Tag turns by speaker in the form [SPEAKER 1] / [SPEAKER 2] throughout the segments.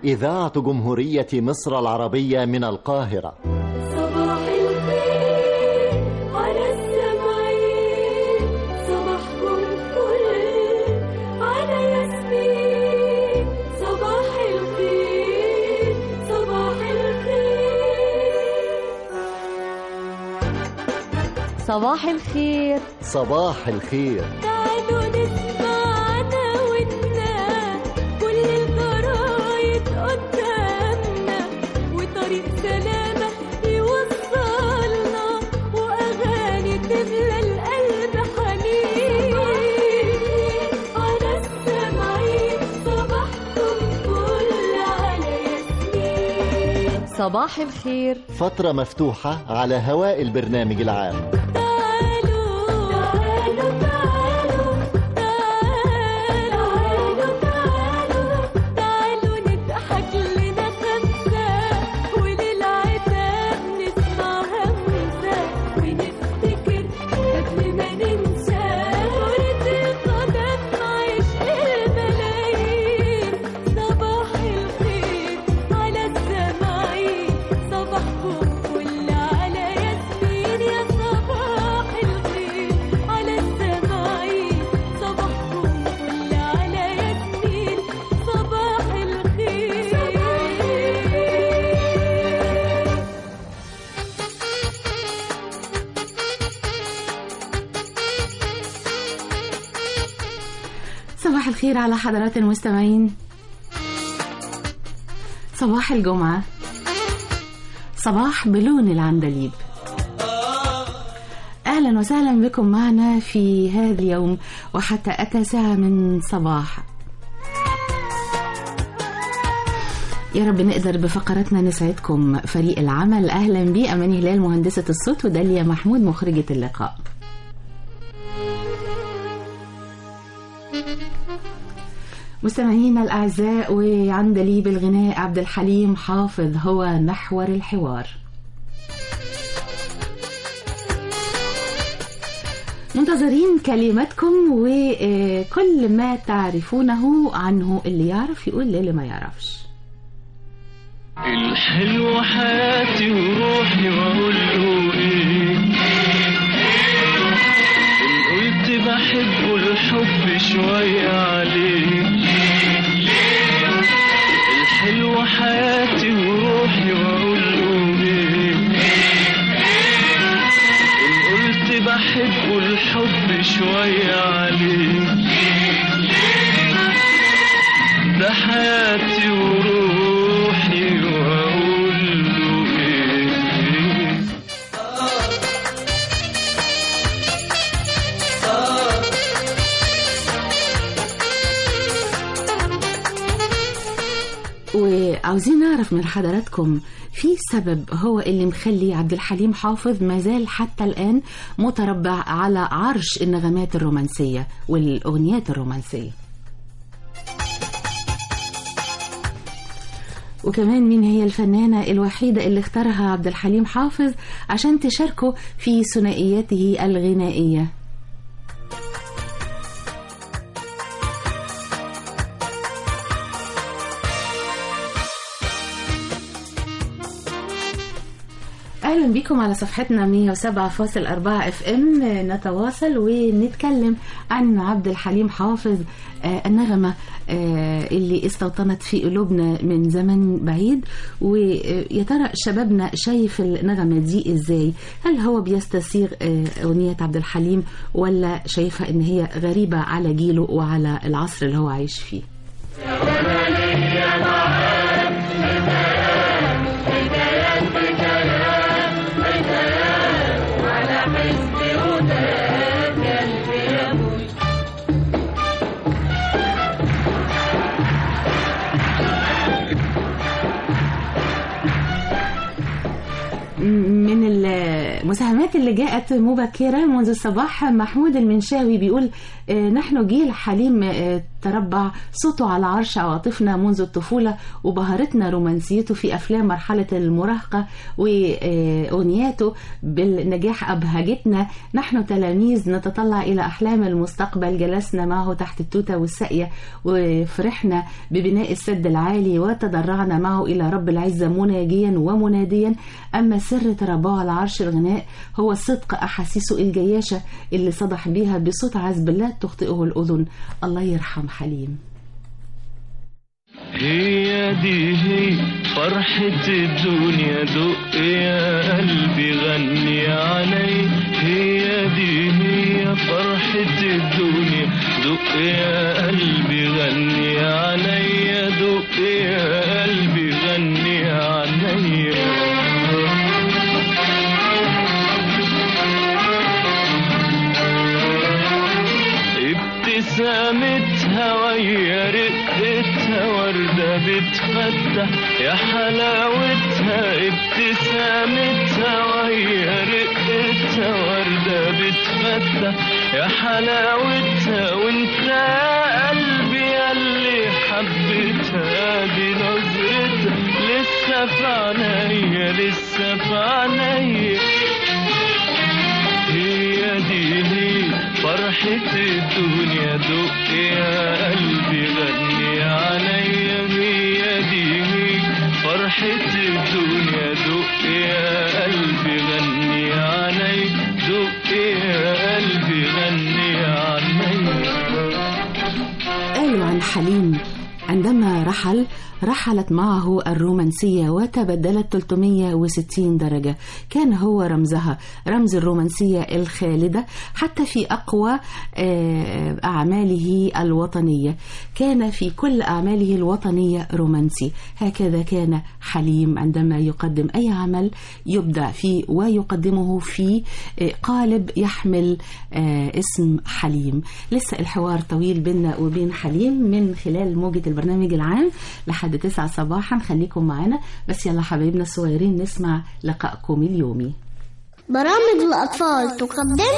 [SPEAKER 1] إذاعة جمهورية مصر العربية من القاهرة.
[SPEAKER 2] صباح الخير على السمعين، صباحكم فل على ياسمين. صباح الخير صباح الخير
[SPEAKER 3] صباح الخير
[SPEAKER 1] صباح الخير.
[SPEAKER 2] تعالوا نسمعنا ونا كل الجرايد قدامنا، وطريق سلامة يوصلنا، وأغاني تملى القلب حنين. على السمعين صباحكم فل على ياسمين.
[SPEAKER 3] صباح الخير.
[SPEAKER 1] فترة مفتوحة على هواء البرنامج العام.
[SPEAKER 4] صباح الخير على حضرات المستمعين. صباح الجمعة، صباح بلون العندليب. أهلا وسهلا بكم معنا في هذا اليوم وحتى 9 من صباح. يا رب نقدر بفقرتنا نسعدكم. فريق العمل أهلا بي، أماني هلال مهندسة الصوت، وداليا محمود مخرجة اللقاء. مستمعينا الأعزاء، وعندليب الغناء عبد الحليم حافظ هو محور الحوار. منتظرين كلماتكم وكل ما تعرفونه عنه، اللي يعرف يقول للي ما يعرفش.
[SPEAKER 5] الحلو حياتي وروحي واقول له ايه، ان قلت بحبه الحب شوية عليه. الحلو حياتي وروحي واقول له ايه، ان قلت بحبه الحب شوية عليه. ده حياتي وروحي واقول له ايه.
[SPEAKER 4] وعاوزين نعرف من حضراتكم في سبب هو اللي مخلي عبد الحليم حافظ مازال حتى الآن متربع على عرش النغمات الرومانسية والأغنيات الرومانسية. وكمان مين هي الفنانة الوحيدة اللي اختارها عبد الحليم حافظ عشان تشاركه في ثنائياته الغنائية. أهلا بكم على صفحتنا 107.4 FM. نتواصل ونتكلم عن عبد الحليم حافظ، النغمة اللي استوطنت في قلوبنا من زمن بعيد. ويا ترى شبابنا شايف النغمة دي ازاي؟ هل هو بيستسيغ أغنية عبد الحليم، ولا شايفها ان هي غريبة على جيله وعلى العصر اللي هو عايش فيه؟ من المساهمات اللي جاءت مبكرة منذ الصباح، محمود المنشاوي بيقول نحن جيل حليم تربع صوته على عرش عواطفنا منذ الطفولة، وبهرتنا رومانسيته في أفلام مرحلة المراهقة، وأغنياته بالنجاح أبهجتنا. نحن تلاميذ نتطلع إلى أحلام المستقبل، جلسنا معه تحت التوتة والساقية وفرحنا ببناء السد العالي، وتضرعنا معه إلى رب العزة مناجيا ومناديا. أما سر تربعه على عرش الغناء هو صدق أحاسيسه الجياشة اللي صدح بيها بصوت عذب لا تخطئه الأذن. الله يرحم حليم.
[SPEAKER 5] هي دي هي فرحة الدنيا، دق يا قلبي غني علي. هي دي هي فرحة الدنيا، دق يا قلبي غني علي، دق يا قلبي غني علي. ابتسامتها ويا رقتها وردة بتفتح يا حلاوتها. ابتسامتها ويا رقتها وردة بتفتح يا حلاوتها. وانت يا قلبي ياللي حبيتها بنظرتها، لسه في عينيا لسه في عينيا. هي دي هي فرحة الدنيا، دق يا قلبي غني عليا. هي دي هي فرحة الدنيا، دق يا قلبي غني علي، دق يا قلبي غني علي.
[SPEAKER 4] قالوا عن حليم عندما رحلت معه الرومانسية وتبدلت 360 درجة. كان هو رمزها، رمز الرومانسية الخالدة حتى في أقوى أعماله الوطنية. كان في كل أعماله الوطنية رومانسي. هكذا كان حليم عندما يقدم أي عمل يبدع فيه ويقدمه في قالب يحمل اسم حليم. لسه الحوار طويل بيننا وبين حليم من خلال موجة البرنامج العام لحد 9 صباحا. خليكم معنا، بس يلا حبايبنا الصغيرين نسمع لقائكم اليومي.
[SPEAKER 6] برامج الأطفال تقدم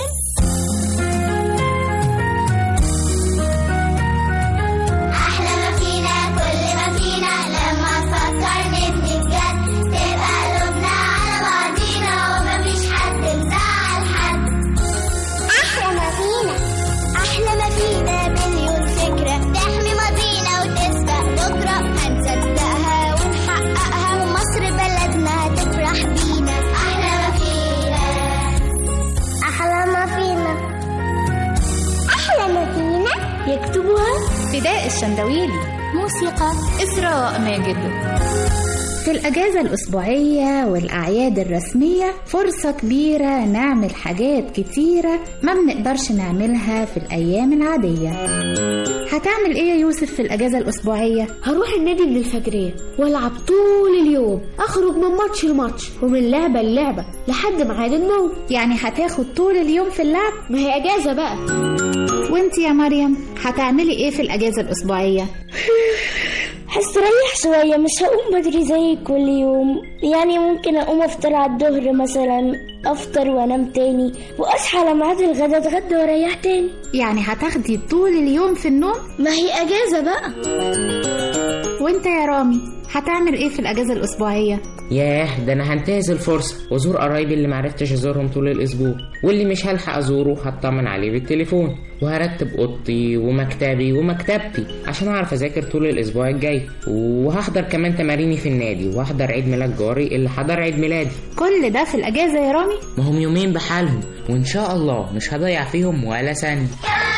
[SPEAKER 6] أحلى ما فينا، كل ما فينا لما نفكر نبني بجد، تبقى قلوبنا على بعضينا ومفيش حد مزعل حد. أحلى ما فينا، أحلى ما فينا مليون فكرة تحمي ماضينا وتسبق بكرة، هنصدقها ونحققها ومصر بلدنا هتفرح بينا. أحلى ما فينا، أحلى ما فينا، أحلى ما فينا. يكتبها
[SPEAKER 7] فداء الشندويلي، موسيقى إسراء ماجد. في الأجازة الأسبوعية والأعياد الرسمية فرصة كبيرة نعمل حاجات كتيرة ما بنقدرش نعملها في الأيام العادية. هتعمل إيه يا يوسف في الأجازة الأسبوعية؟
[SPEAKER 8] هروح النادي من الفجرية والعب طول اليوم، أخرج من ماتش لماتش ومن لعبة للعبة لحد ميعاد النوم.
[SPEAKER 7] يعني هتاخد طول اليوم في اللعب؟
[SPEAKER 8] ما هي أجازة بقى.
[SPEAKER 7] وانت يا مريم هتعملي إيه في الأجازة الأسبوعية؟
[SPEAKER 8] هستريح شوية، مش هقوم بدري زي كل يوم. يعني ممكن أقوم أفطر على الظهر مثلا، أفطر وأنام تاني وأصحى على ميعاد الغدا أتغدى وأريح تاني.
[SPEAKER 7] يعني هتاخدي طول اليوم في النوم؟
[SPEAKER 8] ما هي أجازة بقى.
[SPEAKER 7] وانت يا رامي هتعمل ايه في الأجازة الأسبوعية؟
[SPEAKER 9] ياه، ده انا هنتهز الفرصة وازور قرايبي اللي معرفتش ازورهم طول الاسبوع، واللي مش هلحق ازوره هطمن عليه بالتليفون، وهرتب اوضتي ومكتبي ومكتبتي عشان اعرف اذاكر طول الاسبوع الجاي، وهحضر كمان تماريني في النادي، وهحضر عيد ميلاد جاري اللي حضر عيد ميلادي.
[SPEAKER 7] كل ده في الأجازة يا رامي؟
[SPEAKER 9] ما هم يومين بحالهم، وان شاء الله مش هضيع فيهم ولا ثانية.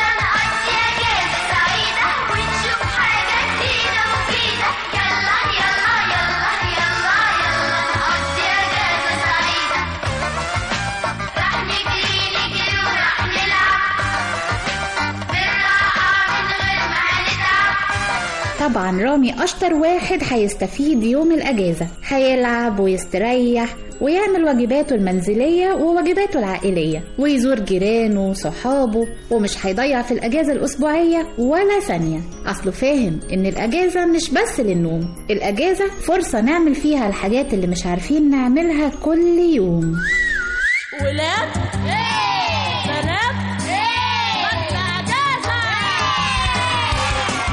[SPEAKER 7] طبعا رامي أشطر واحد هيستفيد يوم الأجازة، هيلعب ويستريح ويعمل واجباته المنزلية وواجباته العائلية ويزور جيرانه وصحابه، ومش هيضيع في الأجازة الأسبوعية ولا ثانية. أصله فاهم إن الأجازة مش بس للنوم، الأجازة فرصة نعمل فيها الحاجات اللي مش عارفين نعملها كل يوم.
[SPEAKER 2] ولاد بنات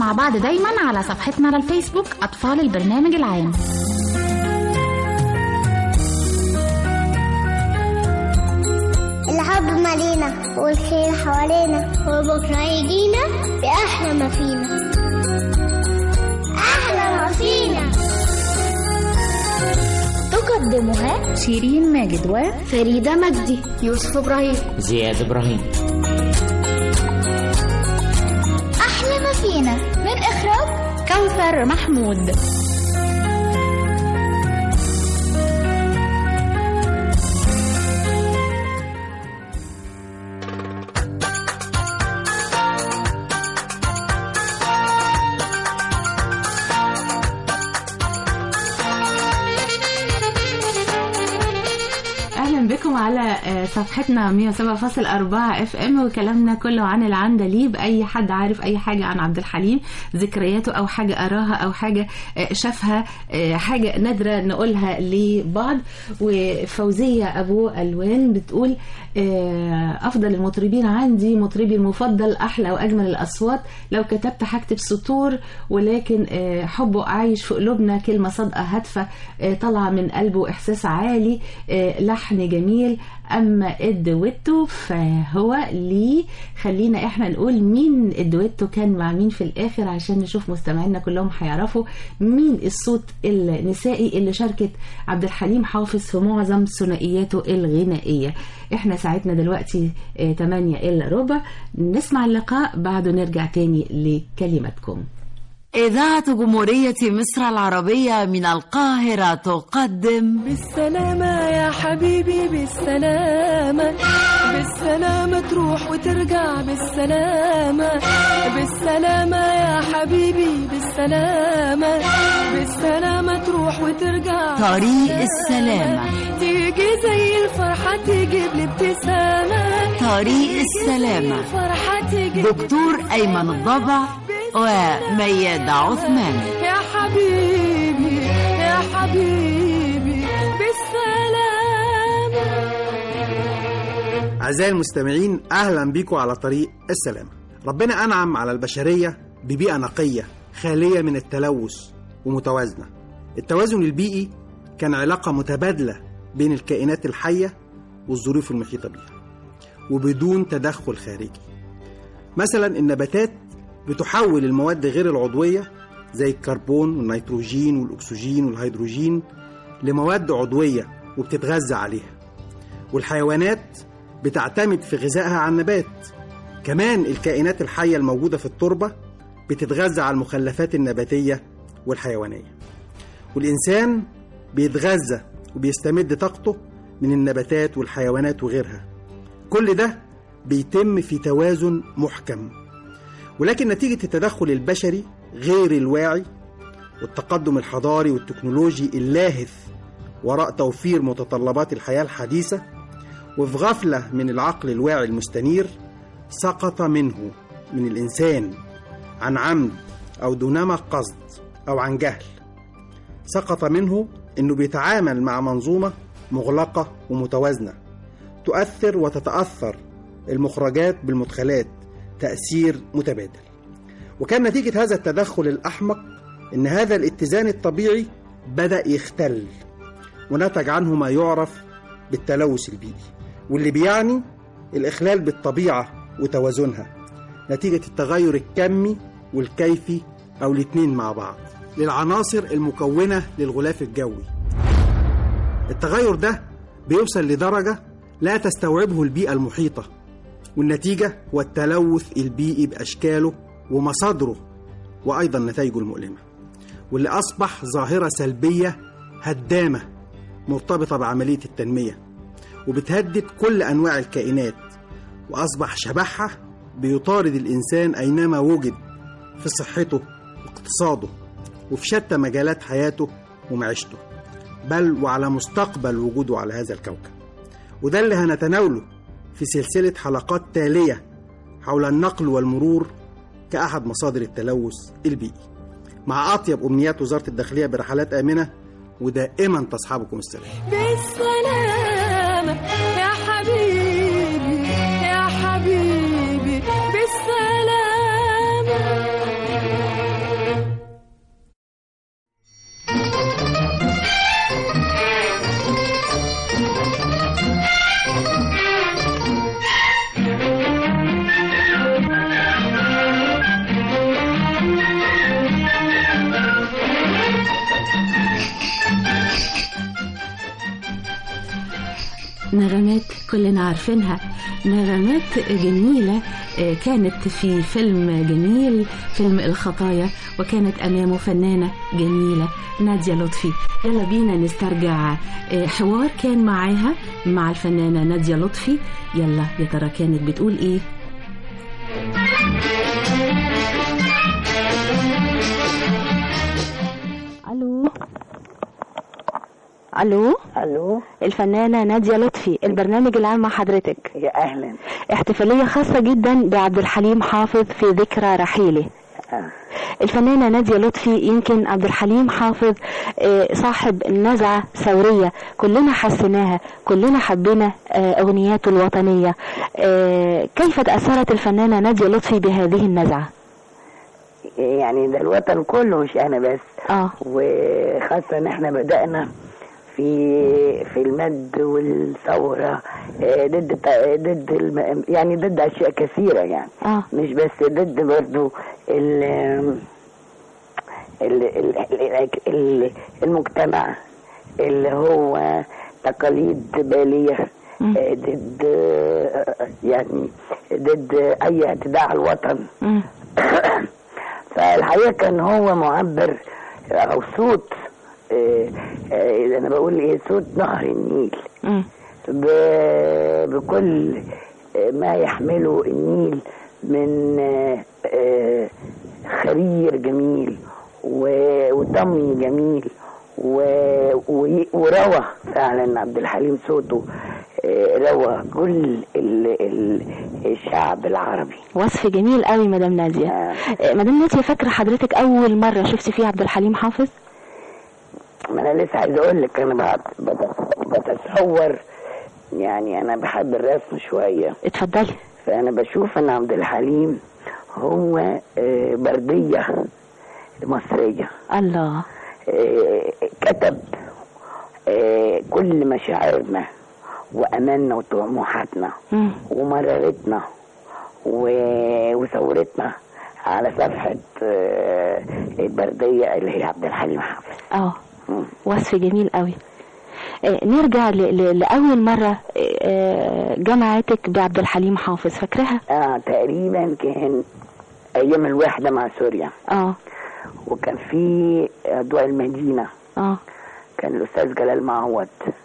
[SPEAKER 7] مع بعض دايما على صفحتنا على الفيسبوك أطفال البرنامج العام.
[SPEAKER 6] الحب مالينا والخير حوالينا وبكرة يجينا بأحلى ما فينا. أحلى ما فينا
[SPEAKER 7] تقدمها شيرين ماجد وفريدة مجدي، يوسف إبراهيم،
[SPEAKER 9] زياد إبراهيم.
[SPEAKER 7] أحلى ما فينا من إخراج كوثر محمود.
[SPEAKER 4] بكم على صفحتنا 107.4 FM وكلامنا كله عن العندليب. أي حد عارف أي حاجة عن عبد الحليم، ذكرياته أو حاجة أراها أو حاجة شافها، حاجة نادرة نقولها لبعض. وفوزية أبو ألوان بتقول أفضل المطربين عندي مطربي المفضل، أحلى وأجمل الأصوات، لو كتبت هكتب سطور، ولكن حبه عايش في قلوبنا، كلمة صادقة هادفة طالعة من قلبه، إحساس عالي، لحن جميل. أما الدويتو فهو ليه. خلينا إحنا نقول مين الدويتو كان مع مين في الآخر عشان نشوف مستمعينا كلهم هيعرفوا مين الصوت النسائي اللي شاركت عبد الحليم حافظ في معظم ثنائياته الغنائية. إحنا ساعتنا دلوقتي 8:15. نسمع اللقاء بعده نرجع تاني لكلماتكم.
[SPEAKER 2] إذاعة جمهورية مصر العربية من القاهرة تقدم
[SPEAKER 10] بالسلامة يا حبيبي، بالسلامة، بالسلامة تروح وترجع، بالسلامة، بالسلامة يا حبيبي، بالسلامة، بالسلامة تروح وترجع.
[SPEAKER 2] طريق السلامة
[SPEAKER 10] تيجي زي الفرحة تجيب لي ابتسامة.
[SPEAKER 2] طريق السلامة دكتور أيمن الضبع وميادة عثمان.
[SPEAKER 10] يا حبيبي يا حبيبي بالسلامة.
[SPEAKER 11] أعزائي المستمعين، أهلا بيكم على طريق السلامة. ربنا أنعم على البشرية ببيئة نقية خالية من التلوث ومتوازنة. التوازن البيئي كان علاقة متبادلة بين الكائنات الحية والظروف المحيطة بها وبدون تدخل خارجي. مثلا النباتات بتحول المواد غير العضوية زي الكربون والنيتروجين والأكسجين والهيدروجين لمواد عضوية وبتتغذى عليها. والحيوانات بتعتمد في غذائها على النبات. كمان الكائنات الحية الموجودة في التربة بتتغذى على المخلفات النباتية والحيوانية. والإنسان بيتغذى وبيستمد طاقته من النباتات والحيوانات وغيرها. كل ده بيتم في توازن محكم. ولكن نتيجة التدخل البشري غير الواعي والتقدم الحضاري والتكنولوجي اللاهث وراء توفير متطلبات الحياة الحديثة، وفي غفلة من العقل الواعي المستنير، سقط منه من الإنسان عن عمد أو دونما قصد أو عن جهل، سقط منه أنه بيتعامل مع منظومة مغلقة ومتوازنة تؤثر وتتأثر المخرجات بالمدخلات تأثير متبادل. وكان نتيجة هذا التدخل الأحمق أن هذا الاتزان الطبيعي بدأ يختل، ونتج عنه ما يعرف بالتلوث البيئي، واللي بيعني الإخلال بالطبيعة وتوازنها نتيجة التغير الكمي والكيفي أو الاثنين مع بعض للعناصر المكونة للغلاف الجوي. التغير ده بيوصل لدرجة لا تستوعبه البيئة المحيطة، والنتيجة هو التلوث البيئي بأشكاله ومصادره وأيضا نتائجه المؤلمة، واللي أصبح ظاهرة سلبية هدامة مرتبطة بعملية التنمية وبتهدد كل أنواع الكائنات، وأصبح شبحها بيطارد الإنسان أينما وجد في صحته واقتصاده وفي شتى مجالات حياته ومعيشته، بل وعلى مستقبل وجوده على هذا الكوكب. وده اللي هنتناوله في سلسلة حلقات تالية حول النقل والمرور كأحد مصادر التلوث البيئي، مع أطيب أمنيات وزارة الداخلية برحلات آمنة ودائما تصحبكم السلام.
[SPEAKER 10] بالسلامة يا حبيبي يا حبيبي بالسلامة.
[SPEAKER 4] نغمات كلنا عارفينها، نغمات جميلة كانت في فيلم جميل، فيلم الخطايا، وكانت أمامه فنانة جميلة نادية لطفي. يلا بينا نسترجع حوار كان معاها مع الفنانة نادية لطفي. يلا يا ترى كانت بتقول إيه؟
[SPEAKER 12] الو،
[SPEAKER 13] الفنانة نادية لطفي، البرنامج العام مع حضرتك.
[SPEAKER 12] يا اهلا.
[SPEAKER 13] احتفالية خاصة جدا بعبد الحليم حافظ في ذكرى رحيله. الفنانة نادية لطفي، يمكن عبد الحليم حافظ صاحب نزعة ثورية كلنا حسناها، كلنا حبينا اغنياته الوطنية. كيف تأثرت الفنانة نادية لطفي بهذه النزعة؟
[SPEAKER 12] يعني ده الوطن كله مش انا بس. وخاصة ان احنا بدأنا في المد والثورة ضد يعني ضد اشياء كثيرة، يعني مش بس ضد برضو المجتمع اللي هو تقاليد بالية، ضد يعني ضد اي اعتداء على الوطن. فالحقيقة كان هو معبر او صوت، انا بقول ايه، صوت نهر النيل بكل ما يحمله النيل من خرير جميل وطمي جميل وروى فعلا. عبد الحليم صوته روى كل الشعب العربي.
[SPEAKER 13] وصف جميل قوي مدام نادية. مدام نادية، فاكرة حضرتك اول مرة شفتي فيها عبد الحليم حافظ؟
[SPEAKER 12] ما انا لسه عايز اقول لك، انا بتصور، يعني انا بحب الرسم شوية.
[SPEAKER 13] اتفضلي.
[SPEAKER 12] فانا بشوف ان عبد الحليم هو بردية مصرية.
[SPEAKER 13] الله.
[SPEAKER 12] كتب كل مشاعرنا واملنا وطموحاتنا ومرارتنا وثورتنا على صفحة البردية اللي هي عبد الحليم حافظ.
[SPEAKER 13] وصف جميل قوي. نرجع لأول مرة جمعتك بعبد الحليم حافظ، فاكرها؟
[SPEAKER 12] تقريبا كان أيام الوحدة مع سوريا. وكان في أضواء المدينة. كان الأستاذ جلال معوض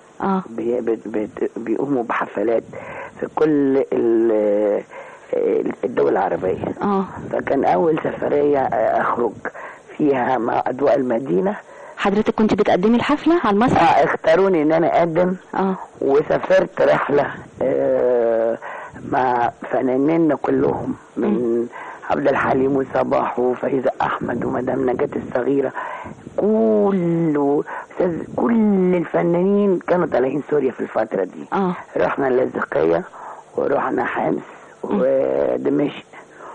[SPEAKER 12] بيقوموا بحفلات في كل الدول العربية. فكان أول سفرية أخرج فيها مع أضواء المدينة.
[SPEAKER 13] حضرتك كنت بتقدمي الحفلة على المسرح؟
[SPEAKER 12] اختاروني ان انا اقدم. وسافرت رحلة مع فنانين كلهم، من عبد الحليم وصباح وفايزة احمد ومدام نجاة الصغيرة، كل الفنانين كانوا طالعين سوريا في الفترة دي. رحنا اللاذقية ورحنا حمص ودمشق،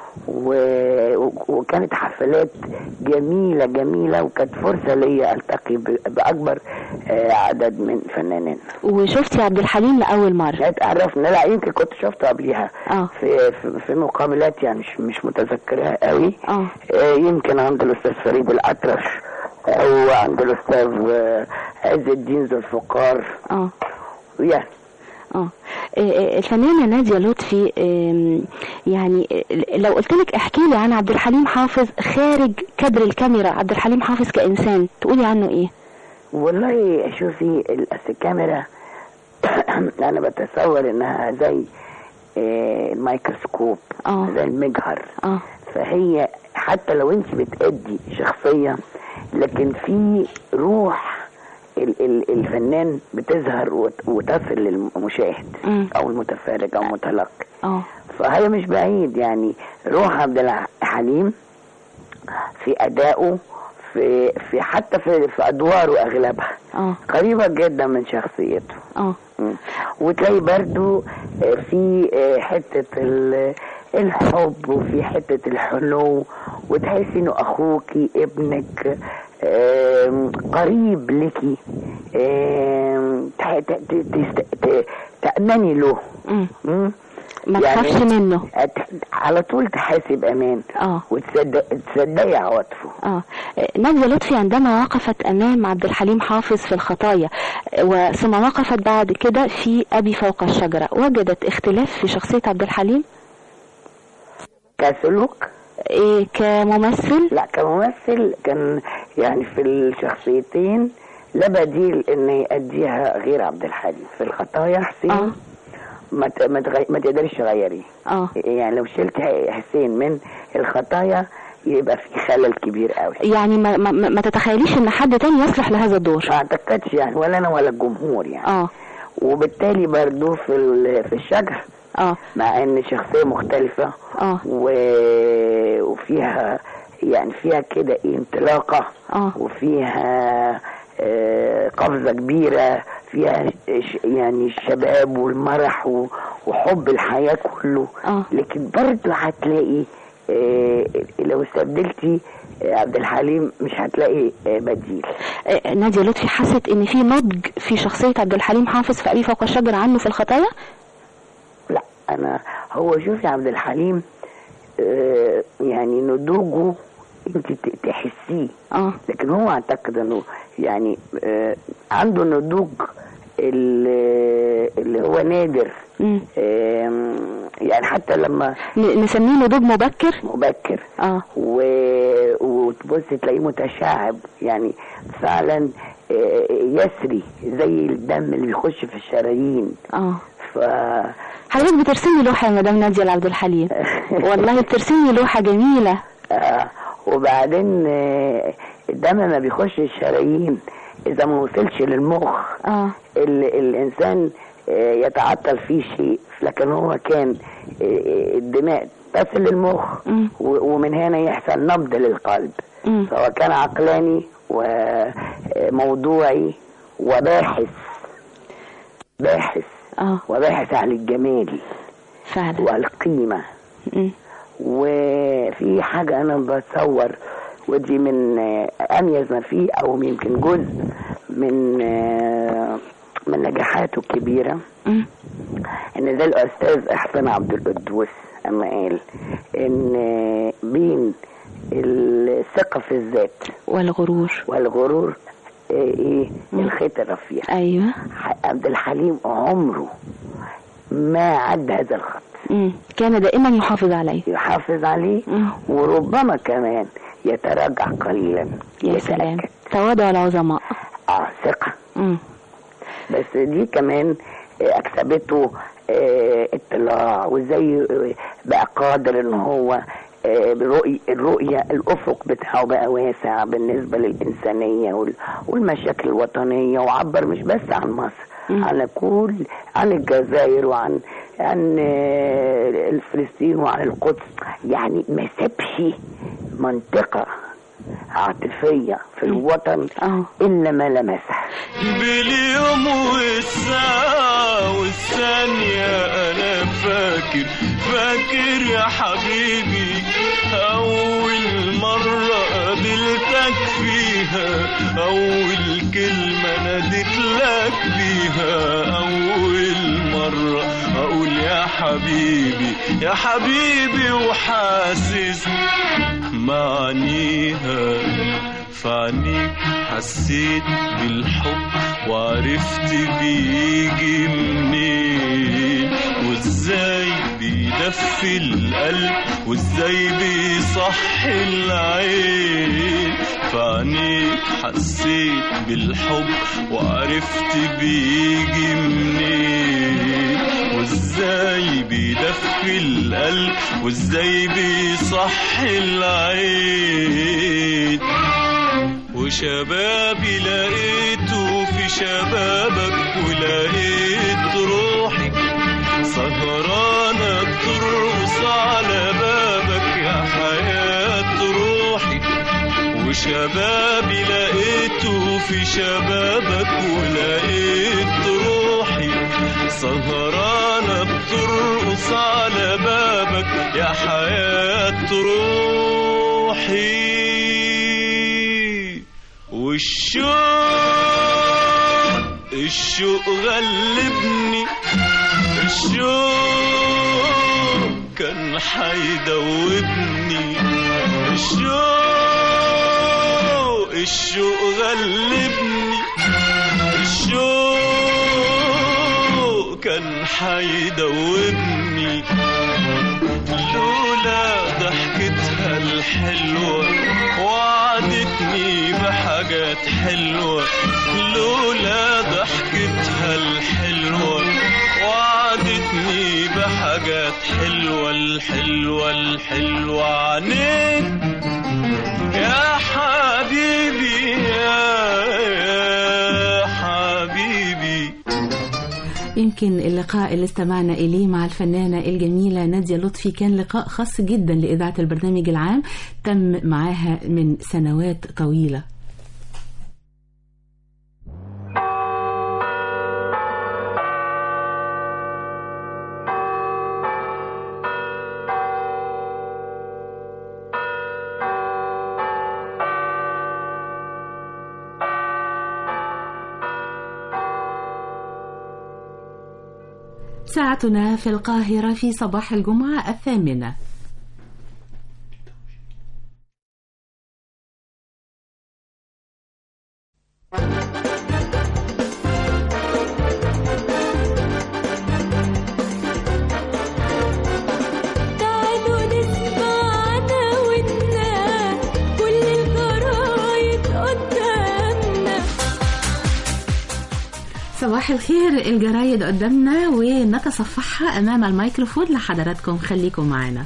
[SPEAKER 12] وكانت حفلات جميلة جميلة، وكانت فرصة لي ألتقي بأكبر عدد من فنانين.
[SPEAKER 13] وشفتي عبد الحليم لأول مرة؟
[SPEAKER 12] اتعرفنا، لا يمكن كنت شفته قبلها في مقابلات، يعني مش متذكرها قوي. يمكن عند الأستاذ فريد الأطرش أو عند الأستاذ عز الدين ذو الفقار. يعني
[SPEAKER 13] الفنانة نادية لطفي، يعني لو قلت لك احكي لي عن عبد الحليم حافظ خارج كادر الكاميرا، عبد الحليم حافظ كإنسان، تقولي عنه ايه؟
[SPEAKER 12] والله شوفي، الكاميرا انا بتصور انها زي الميكروسكوب، زي المجهر. فهي حتى لو انت بتأدي شخصية، لكن في روح الفنان بتظهر وتصل للمشاهد او المتفرج او المتلقي. فهي مش بعيد، يعني روح عبد الحليم في ادائه، في حتى في ادواره اغلبها قريبة جدا من شخصيته. وتلاقي برضو في حتة الحب، وفي حتة الحنو، وتحسي انه اخوكي ابنك قريب لكي، تأمني له.
[SPEAKER 13] ما تخافش منه
[SPEAKER 12] على طول تحاسي بأمان وتصدقي عواطفه.
[SPEAKER 13] نادية لطفي عندما وقفت أمام عبد الحليم حافظ في الخطايا ثم وقفت بعد كده في أبي فوق الشجرة، وجدت اختلاف في شخصية عبد الحليم
[SPEAKER 12] كسلوك؟
[SPEAKER 13] كممثل؟
[SPEAKER 12] لا كممثل كان يعني في الشخصيتين لا بديل ان يأديها غير عبد الحليم. في الخطايا حسين ما تقدرش تغيريه. يعني لو شلت حسين من الخطايا يبقى في خلل كبير قوي.
[SPEAKER 13] يعني ما تتخيليش ان حد تاني يصلح لهذا الدور؟
[SPEAKER 12] ما اعتقدش يعني، ولا انا ولا الجمهور يعني. وبالتالي برضو في الشجر مع ان شخصية مختلفة وفيها يعني فيها كده انطلاقة وفيها قفزة كبيرة، فيها يعني الشباب والمرح وحب الحياة كله. لكن برضو هتلاقي لو استبدلتي عبد الحليم مش هتلاقي بديل.
[SPEAKER 13] نادية لطفي حست ان في نضج في شخصية عبد الحليم حافظ في أبي فوق الشجرة عنه في الخطايا؟
[SPEAKER 12] لا هو شوفي عبد الحليم يعني نضوجه انت تحسيه، لكن هو اعتقد انه يعني عنده نضوج اللي هو نادر. يعني حتى لما
[SPEAKER 13] نسميه نضوج مبكر
[SPEAKER 12] وتبص تلاقيه متشعب، يعني فعلا يسري زي الدم اللي بيخش في الشرايين.
[SPEAKER 13] حضرتك بترسمي لوحة يا مدام نادية لعبد الحليم. والله بترسمي لوحة جميلة.
[SPEAKER 12] وبعدين الدم ما بيخش الشرايين اذا ما وصلش للمخ الانسان يتعطل فيه شيء، لكن هو كان الدماء تصل للمخ ومن هنا يحصل نبض للقلب. فهو كان عقلاني وموضوعي وباحث وباحث عن الجمال
[SPEAKER 13] فعلا
[SPEAKER 12] والقيمة. وفي حاجة أنا بتصور ودي من أميز ما فيه أو يمكن جزء من نجاحاته الكبيرة، إن ده الأستاذ إحسان عبد القدوس أما قال إن بين الثقة في الذات والغرور الخيط الرفيع.
[SPEAKER 13] أيوة.
[SPEAKER 12] عبد الحليم عمره ما عد هذا الخط.
[SPEAKER 13] كان دائما يحافظ عليه
[SPEAKER 12] وربما كمان يتراجع قليلا.
[SPEAKER 13] يا سلام، تواضع العظماء.
[SPEAKER 12] ثقة. بس دي كمان اكسبته اطلاع، وازاي بقى قادر ان هو الرؤية الأفق بتاعه بقى واسع بالنسبة للإنسانية والمشاكل الوطنية، وعبر مش بس عن مصر، عن الجزائر وعن الفلسطين وعن القدس. يعني ما سابش منطقة عاطفية في الوطن إلا ما لمسها.
[SPEAKER 5] باليوم والساعة والثانية أنا فاكر يا حبيبي أول مرة قابلتك فيها، أول كلمة ناديت لك بيها، أول مرة أقول يا حبيبي وحاسس معنيها. فعنيك حسيت بالحب وعرفت بيجي منين، وازاي بيدفي القلب وازاي بيصحي العين. فعنيك حسيت بالحب وعرفت بيجي منين، وازاي بيدفي القلب وازاي بيصحي العين. وشبابي لقيته في شبابك، ولقيت روحي سهرانة بترقص على بابك يا حياة روحي. وشبابي لقيته في شبابك، ولقيت روحي سهرانة بترقص على بابك يا حياة روحي. والشوق غلبني، الشوق كان حيدوبني الشوق غلبني الشوق كان حيدوبني لولا ضحكتها الحلوة وعدتني بحاجات حلوة لولا ضحكتها الحلوة وعدتني بحاجات حلوة الحلوة عنيك يا حبيبي يا حبيبي.
[SPEAKER 4] يمكن اللقاء اللي استمعنا إليه مع الفنانة الجميلة نادية لطفي كان لقاء خاص جدا لإذاعة البرنامج العام، تم معاها من سنوات طويلة. ساعتنا في القاهرة في صباح الجمعة 8:00. صباح الخير، الجرايد قدامنا ونتصفحها أمام الميكروفون لحضراتكم، خليكم معنا.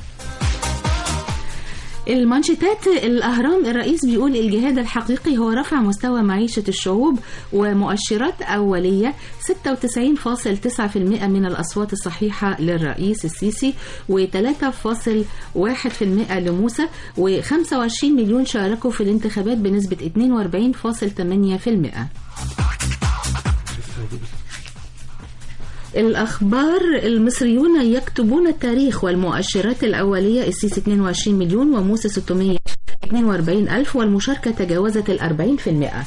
[SPEAKER 4] المانشيتات الأهرام، الرئيس بيقول الجهاد الحقيقي هو رفع مستوى معيشة الشعوب ومؤشرات أولية 96.9% من الأصوات الصحيحة للرئيس السيسي و3.1% لموسى و25 مليون شاركوا في الانتخابات بنسبة 42.8%. الأخبار، المصريون يكتبون التاريخ والمؤشرات الأولية السيسي 22 مليون وموسى 642 ألف والمشاركة تجاوزت 40%.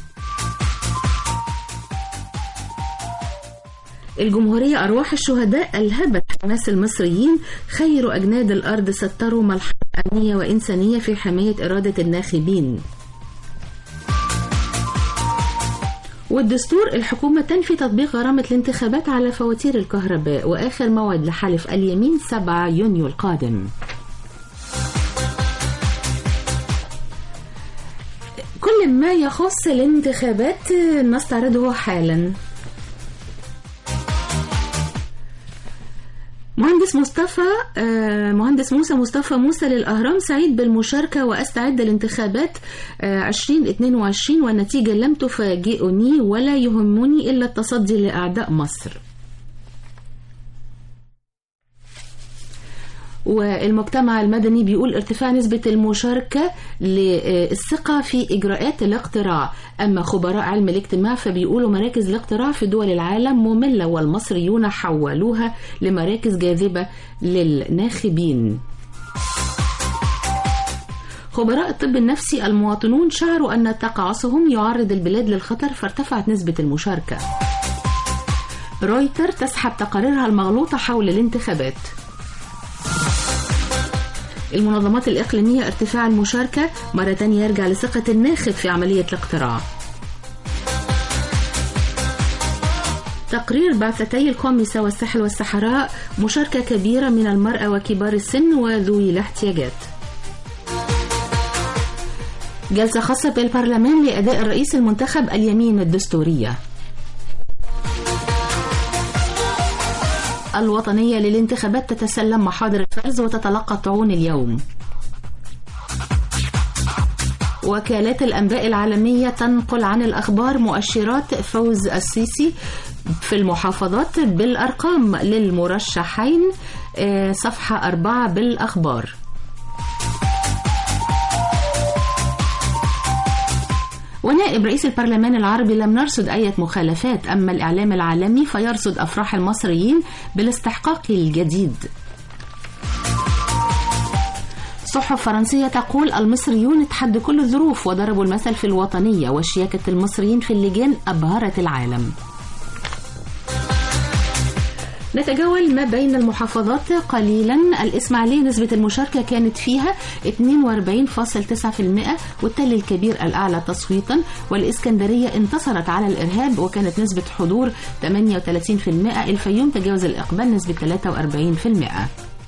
[SPEAKER 4] الجمهورية، أرواح الشهداء ألهبت حماس المصريين، خير أجناد الأرض ستروا ملحمة أمنية وإنسانية في حماية إرادة الناخبين. والدستور، الحكومة تنفي تطبيق غرامة الانتخابات على فواتير الكهرباء وآخر موعد لحلف اليمين 7 يونيو القادم. كل ما يخص الانتخابات نستعرضه حالا. مهندس موسى مصطفى للأهرام، سعيد بالمشاركة وأستعد للانتخابات 2022 والنتيجة لم تفاجئني ولا يهمني إلا التصدي لأعداء مصر. والمجتمع المدني بيقول ارتفاع نسبة المشاركة للثقة في إجراءات الاقتراع، أما خبراء علم الاجتماع فبيقولوا مراكز الاقتراع في دول العالم مملة والمصريون حولوها لمراكز جاذبة للناخبين. خبراء الطب النفسي، المواطنون شعروا أن تقاعسهم يعرض البلاد للخطر فارتفعت نسبة المشاركة. رويتر تسحب تقاريرها المغلوطة حول الانتخابات. المنظمات الإقليمية، ارتفاع المشاركة مرة تانية يرجع لثقة الناخب في عملية الاقتراع. تقرير بعثتي الكوميسا والساحل والصحراء، مشاركة كبيرة من المرأة وكبار السن وذوي الاحتياجات. جلسة خاصة بالبرلمان لأداء الرئيس المنتخب اليمين الدستورية. الوطنية للانتخابات تتسلم محاضر الفرز وتتلقى الطعون اليوم. وكالات الأنباء العالمية تنقل عن الأخبار مؤشرات فوز السيسي في المحافظات بالأرقام للمرشحين، صفحة 4 بالأخبار. ونائب رئيس البرلمان العربي، لم نرصد أي مخالفات، أما الإعلام العالمي فيرصد أفراح المصريين بالاستحقاق الجديد. صحف فرنسية تقول المصريون تحدوا كل الظروف وضربوا المثل في الوطنية، وشياكة المصريين في اللجان أبهرت العالم. نتجول ما بين المحافظات قليلا. الإسماعيلية نسبة المشاركة كانت فيها 42.9%، والتل الكبير الأعلى تصويتا، والإسكندرية انتصرت على الإرهاب وكانت نسبة حضور 38%. الفيوم تجاوز الإقبال نسبة 43%.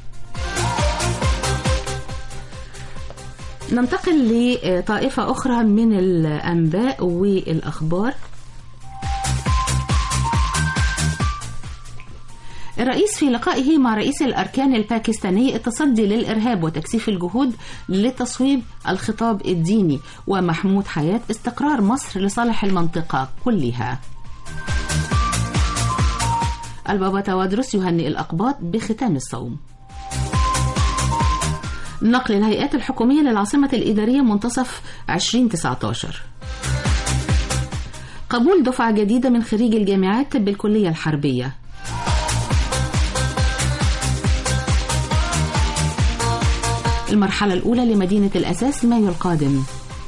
[SPEAKER 4] ننتقل لطائفة أخرى من الأنباء والأخبار. الرئيس في لقائه مع رئيس الأركان الباكستاني التصدي للإرهاب وتكثيف الجهود لتصويب الخطاب الديني، ومحمود حياة استقرار مصر لصالح المنطقة كلها. البابا توادرس يهنئ الأقباط بختام الصوم. نقل الهيئات الحكومية للعاصمة الإدارية منتصف 2019. قبول دفعة جديدة من خريج الجامعات بالكلية الحربية. المرحلة الأولى لمدينة الأساس مايو القادم.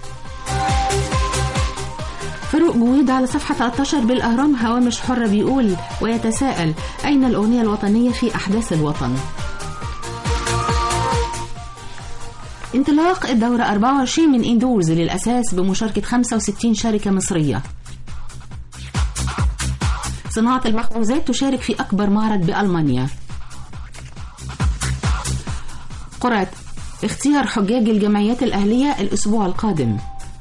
[SPEAKER 4] فاروق جويد على صفحة 13 بالأهرام هوامش حرة بيقول ويتساءل أين الأغنية الوطنية في أحداث الوطن. انطلاق الدورة 24 من إندورز للأساس بمشاركة 65 شركة مصرية. صناعة المخبوزات تشارك في أكبر معرض بألمانيا. قرعة اختيار حجاج الجمعيات الأهلية الأسبوع القادم.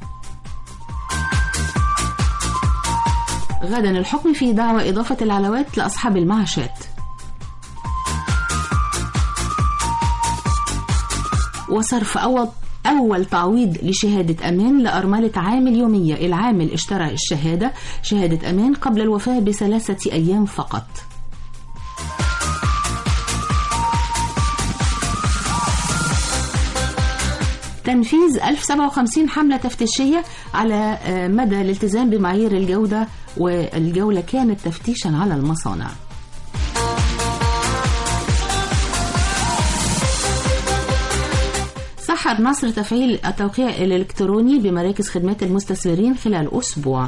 [SPEAKER 4] غدا الحكم في دعوى إضافة العلاوات لأصحاب المعاشات. وصرف أول تعويض لشهادة أمان لأرملة عامل يومية. العامل اشترى الشهادة شهادة أمان قبل الوفاة ب3 أيام فقط. تنفيذ 1057 حملة تفتيشية على مدى الالتزام بمعايير الجودة، والجولة كانت تفتيشا على المصانع. سحر مصر تفعيل التوقيع الإلكتروني بمراكز خدمات المستثمرين خلال أسبوع.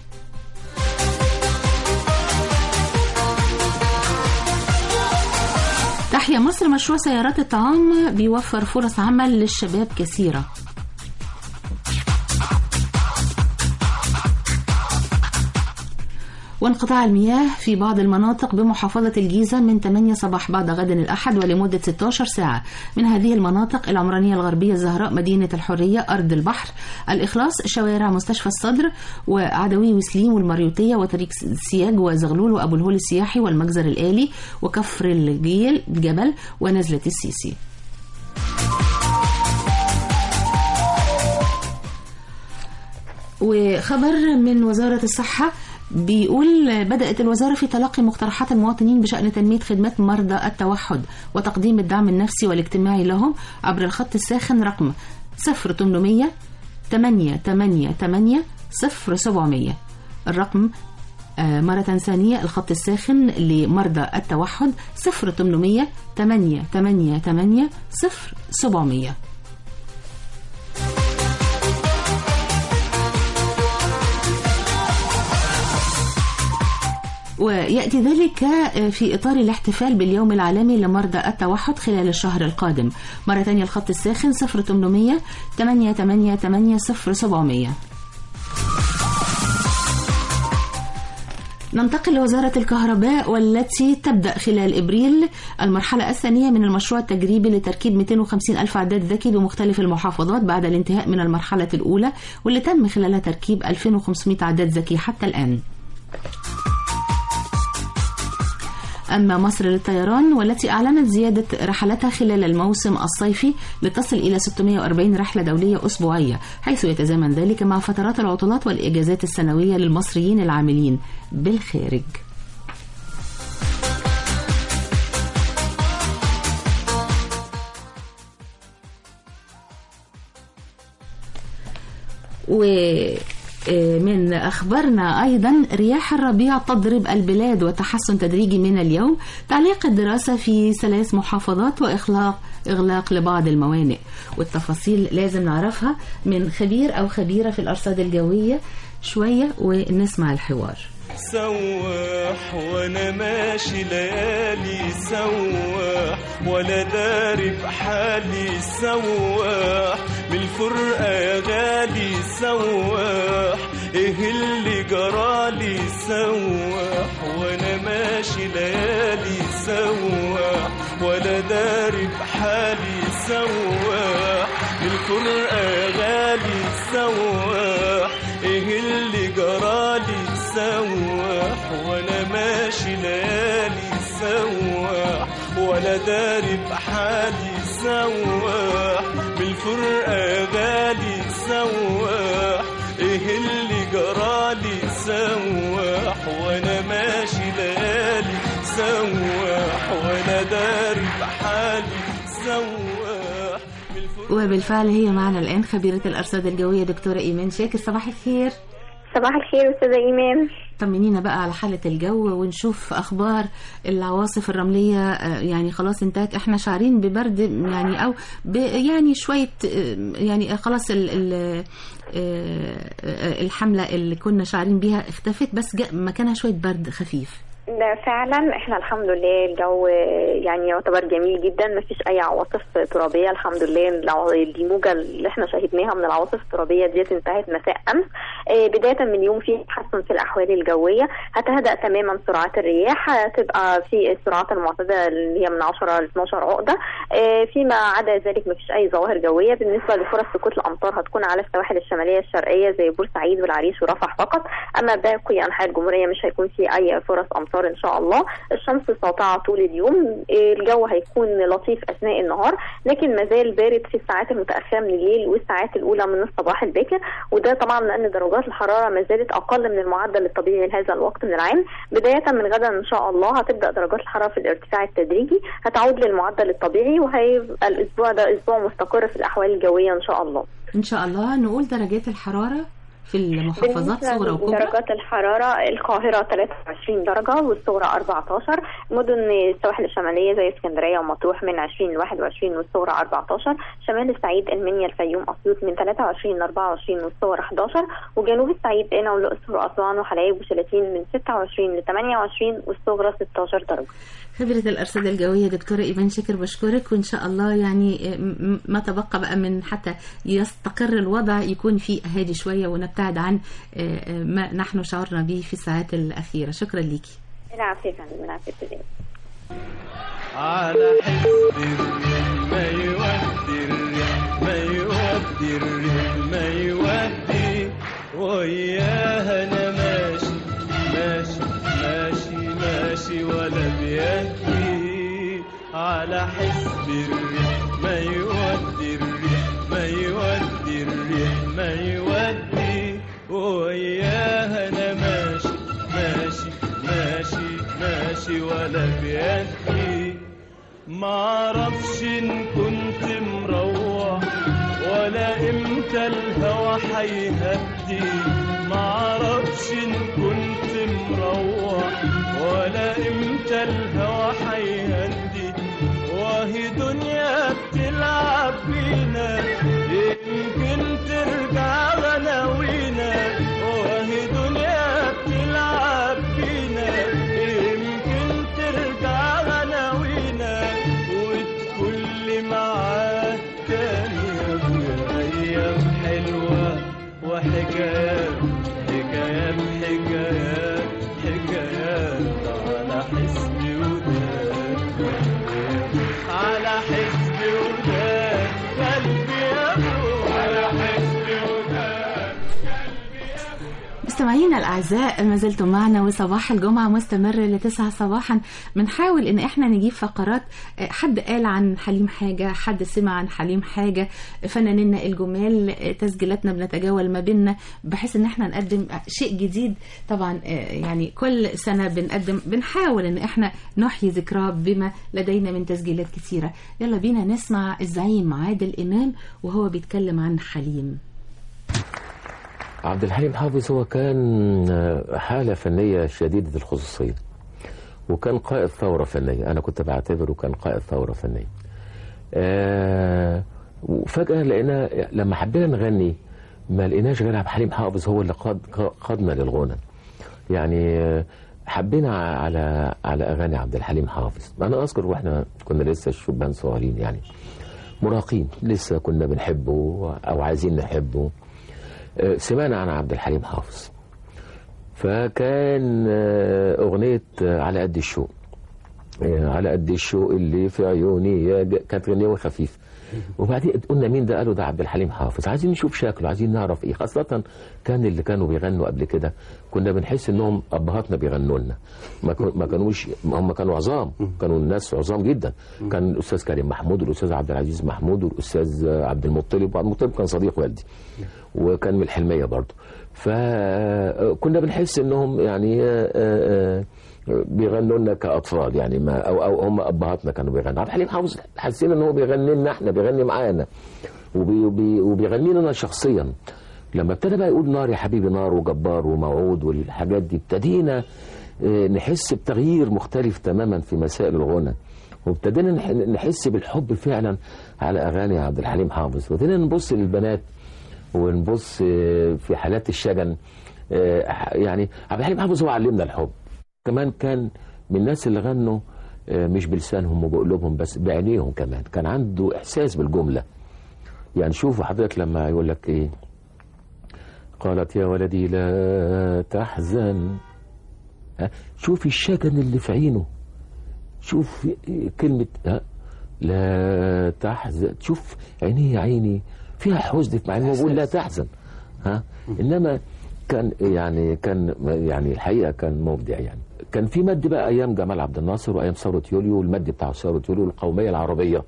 [SPEAKER 4] تحيا مصر مشروع سيارات الطعام بيوفر فرص عمل للشباب كثيرة. وانقطاع المياه في بعض المناطق بمحافظة الجيزة من 8 صباح بعد غد الأحد ولمدة 16 ساعة. من هذه المناطق العمرانية الغربية الزهراء، مدينة الحرية، أرض البحر، الإخلاص، شوارع مستشفى الصدر وعدوي وسليم والمريوطية وطريق سياج وزغلول وأبو الهول السياحي والمجزر الآلي وكفر الجبل ونزلة السيسي. وخبر من وزارة الصحة بيقول بدأت الوزارة في تلقي مقترحات المواطنين بشأن تنمية خدمات مرضى التوحد وتقديم الدعم النفسي والاجتماعي لهم عبر الخط الساخن رقم 0800 888 0700. الرقم مرة ثانية، الخط الساخن لمرضى التوحد 0800 888 0700. ويأتي ذلك في إطار الاحتفال باليوم العالمي لمرضى التوحد خلال الشهر القادم. مرة ثانية، الخط الساخن 0800 888 0700. ننتقل لوزارة الكهرباء، والتي تبدأ خلال إبريل المرحلة الثانية من المشروع التجريبي لتركيب 250 ألف عداد ذكي بمختلف المحافظات بعد الانتهاء من المرحلة الأولى، واللي تم خلالها تركيب 2500 عداد ذكي حتى الآن. أما مصر للطيران، والتي أعلنت زيادة رحلاتها خلال الموسم الصيفي لتصل إلى 640 رحلة دولية أسبوعية، حيث يتزامن ذلك مع فترات العطلات والإجازات السنوية للمصريين العاملين بالخارج. من أخبارنا أيضا رياح الربيع تضرب البلاد وتحسن تدريجي من اليوم، تعليق الدراسة في 3 محافظات وإغلاق لبعض الموانئ. والتفاصيل لازم نعرفها من خبير أو خبيرة في الأرصاد الجوية شوية ونسمع الحوار.
[SPEAKER 5] سواح وانا ماشي ليالي سواح ولا داري بحالي سواح بالفرقة يا غالي سواح ايه اللي جرالي سواح وانا ماشي ليالي سواح ولا داري بحالي سواح بالفرقة يا غالي سواح ايه اللي جرالي سواح وانا ماشي ليالي سواح ولا داري بحالي سواح بالفرقة يا غالي سواح ايه اللي جرالي سواح وانا ماشي ليالي سواح ولا داري بحالي سواح.
[SPEAKER 4] وبالفعل هي معنا الآن خبيرة الأرصاد الجوية دكتورة إيمان شاكر. صباح الخير.
[SPEAKER 14] صباح الخير أستاذة إيمان.
[SPEAKER 4] طمنينا بقى على حالة الجو ونشوف أخبار العواصف الرملية. يعني خلاص انتهت، احنا شعرين ببرد يعني أو يعني شوية يعني خلاص الحملة اللي كنا شعرين بيها اختفت، بس جاء مكانها شوية برد خفيف.
[SPEAKER 14] ده فعلا احنا الحمد لله الجو يعني يعتبر جميل جدا، ما فيش اي عواصف ترابيه الحمد لله. دي موجه اللي احنا شاهدناها من العواصف الترابيه ديت انتهت مساء امس. بدايه من اليوم في تحسن في الاحوال الجويه، هتهدأ تماما سرعات الرياح، هتبقى في السرعات المعتاده اللي هي من 10 ل 12 عقده. فيما عدا ذلك ما فيش اي ظواهر جويه. بالنسبه لفرص سقوط الامطار هتكون على السواحل الشماليه الشرقيه زي بورسعيد والعريش ورفح فقط، اما باقي انحاء الجمهوريه مش هيكون في اي فرص امطار ان شاء الله. الشمس ساطعه طول اليوم، الجو هيكون لطيف اثناء النهار، لكن مازال بارد في الساعات المتاخره من الليل والساعات الاولى من الصباح الباكر، وده طبعا لان درجات الحراره ما زالت اقل من المعدل الطبيعي لهذا الوقت من العام. بدايه من غدا ان شاء الله هتبدا درجات الحراره في الارتفاع التدريجي، هتعود للمعدل الطبيعي، وهيبقى الاسبوع ده اسبوع مستقر في الاحوال الجويه ان شاء الله.
[SPEAKER 4] ان شاء الله. نقول درجات الحراره في المحافظات صغرى وكبرى.
[SPEAKER 14] درجات الحرارة القاهرة 23 درجة والصغرى 14، مدن السواحل الشمالية زي اسكندرية ومطروح من 20 ل 21 والصغرى 14، شمال الصعيد المنيا الفيوم أسيوط من 23 ل 24 والصغرى 11، وجنوب الصعيد قنا والأقصر وأسوان وحلايب وشلاتين من 26 ل 28 والصغرى 16 درجة.
[SPEAKER 4] خبرة الأرصاد الجوية دكتورة إيمان شاكر بشكرك، وإن شاء الله يعني ما تبقى بقى من حتى يستقر الوضع يكون فيه هادي شوية ونبتعد عن ما نحن شعرنا به في الساعات الأخيرة. شكرا ليكي.
[SPEAKER 14] العافية فندم. العافية فندم.
[SPEAKER 5] على حسب الريح ما يودي الريح ما يودي الريح ما يودي، وياها أنا ماشي ماشي ماشي ماشي ولا بيدي. على حسب الريح ما يودي الريح ما يودي الريح ما يودي، وياها أنا ماشي ماشي ماشي ماشي ولا بيدي. معرفش إن كنت مروح ولا إمتى الهوى حيهدي، معرفش إن كنت مروح ولا إمتى الهوى حيهدي، وهي دنيا بتلعب بينا يمكن ترجع غناوينا، وهي دنيا بتلعب بينا يمكن ترجع غناوينا، وتكل معاك تاني يا ابويا ايام حلوه وحكايات حكايات حكايات حكايات. على حسبي وداد على حسبي وداد قلبي يا ابو على حسبي وداد.
[SPEAKER 4] مستمعينا الأعزاء ما زلتم معنا وصباح الجمعة مستمر ل9 صباحا. بنحاول إن إحنا نجيب فقرات، حد قال عن حليم حاجة، حد سمع عن حليم حاجة، فنانينا الجمال، تسجيلاتنا بنتجاول ما بيننا بحيث إن إحنا نقدم شيء جديد. طبعا يعني كل سنة بنحاول إن إحنا نحيي ذكرى بما لدينا من تسجيلات كثيرة. يلا بينا نسمع الزعيم عادل إمام وهو بيتكلم عن حليم.
[SPEAKER 15] عبد الحليم حافظ هو كان حالة فنية شديدة الخصوصية، وكان قائد ثورة فنية. أنا كنت بعتبره كان قائد ثورة فنية. وفجأة لقينا لما حبينا نغني ما لقيناش غير عبد الحليم حافظ هو اللي قادنا للغنى. يعني حبينا على اغاني عبد الحليم حافظ. انا اذكر واحنا كنا لسه شبان صغيرين يعني مراهقين لسه كنا بنحبه او عايزين نحبه، سمعنا عن عبد الحليم حافظ، فكان اغنيه على قد الشوق، على قد الشوق اللي في عيوني كانت غنية خفيف. وبعدين قلنا مين ده؟ قالوا ده عبد الحليم حافظ، عايزين نشوف شكله، عايزين نعرف ايه. خاصة كان اللي كانوا بيغنوا قبل كده كنا بنحس انهم ابهاتنا بيغنوا لنا، ما كانوش، هم كانوا عظام، كانوا الناس عظام جدا. كان الاستاذ كريم محمود والاستاذ عبد العزيز محمود والاستاذ عبد المطلب، وعبد المطلب كان صديق والدي وكان من الحلمية برضه. فكنا بنحس انهم يعني بيغنوا لنا كاطفال يعني، ما او هم ابهاتنا كانوا بيغنوا. عبد الحليم حافظ حسينا ان هو بيغني لنا احنا، بيغني معانا وبيغني لنا شخصيا. لما ابتدى بقى يقول نار يا حبيبي نار وجبار وموعود والحاجات دي، ابتدينا نحس بتغيير مختلف تماما في مسائل الغنى، وابتدينا نحس بالحب فعلا على اغاني عبد الحليم حافظ. وابتدينا نبص للبنات ونبص في حالات الشجن. يعني عبد الحليم حافظ هو علمنا الحب. كمان كان من الناس اللي غنوا مش بلسانهم وبقلوبهم بس، بعينيهم كمان. كان عنده احساس بالجمله. يعني شوفوا حضرتك لما يقول لك ايه، قالت يا ولدي لا تحزن، شوف الشجن اللي في عينه، شوف كلمه لا تحزن، شوف عينيه يا عيني فيها حزن، مع انه بيقول لا تحزن انما كان يعني الحقيقه كان مبدع. يعني كان في مد بقى ايام جمال عبد الناصر وايام ثوره يوليو، والمد بتاع ثوره يوليو القوميه العربيه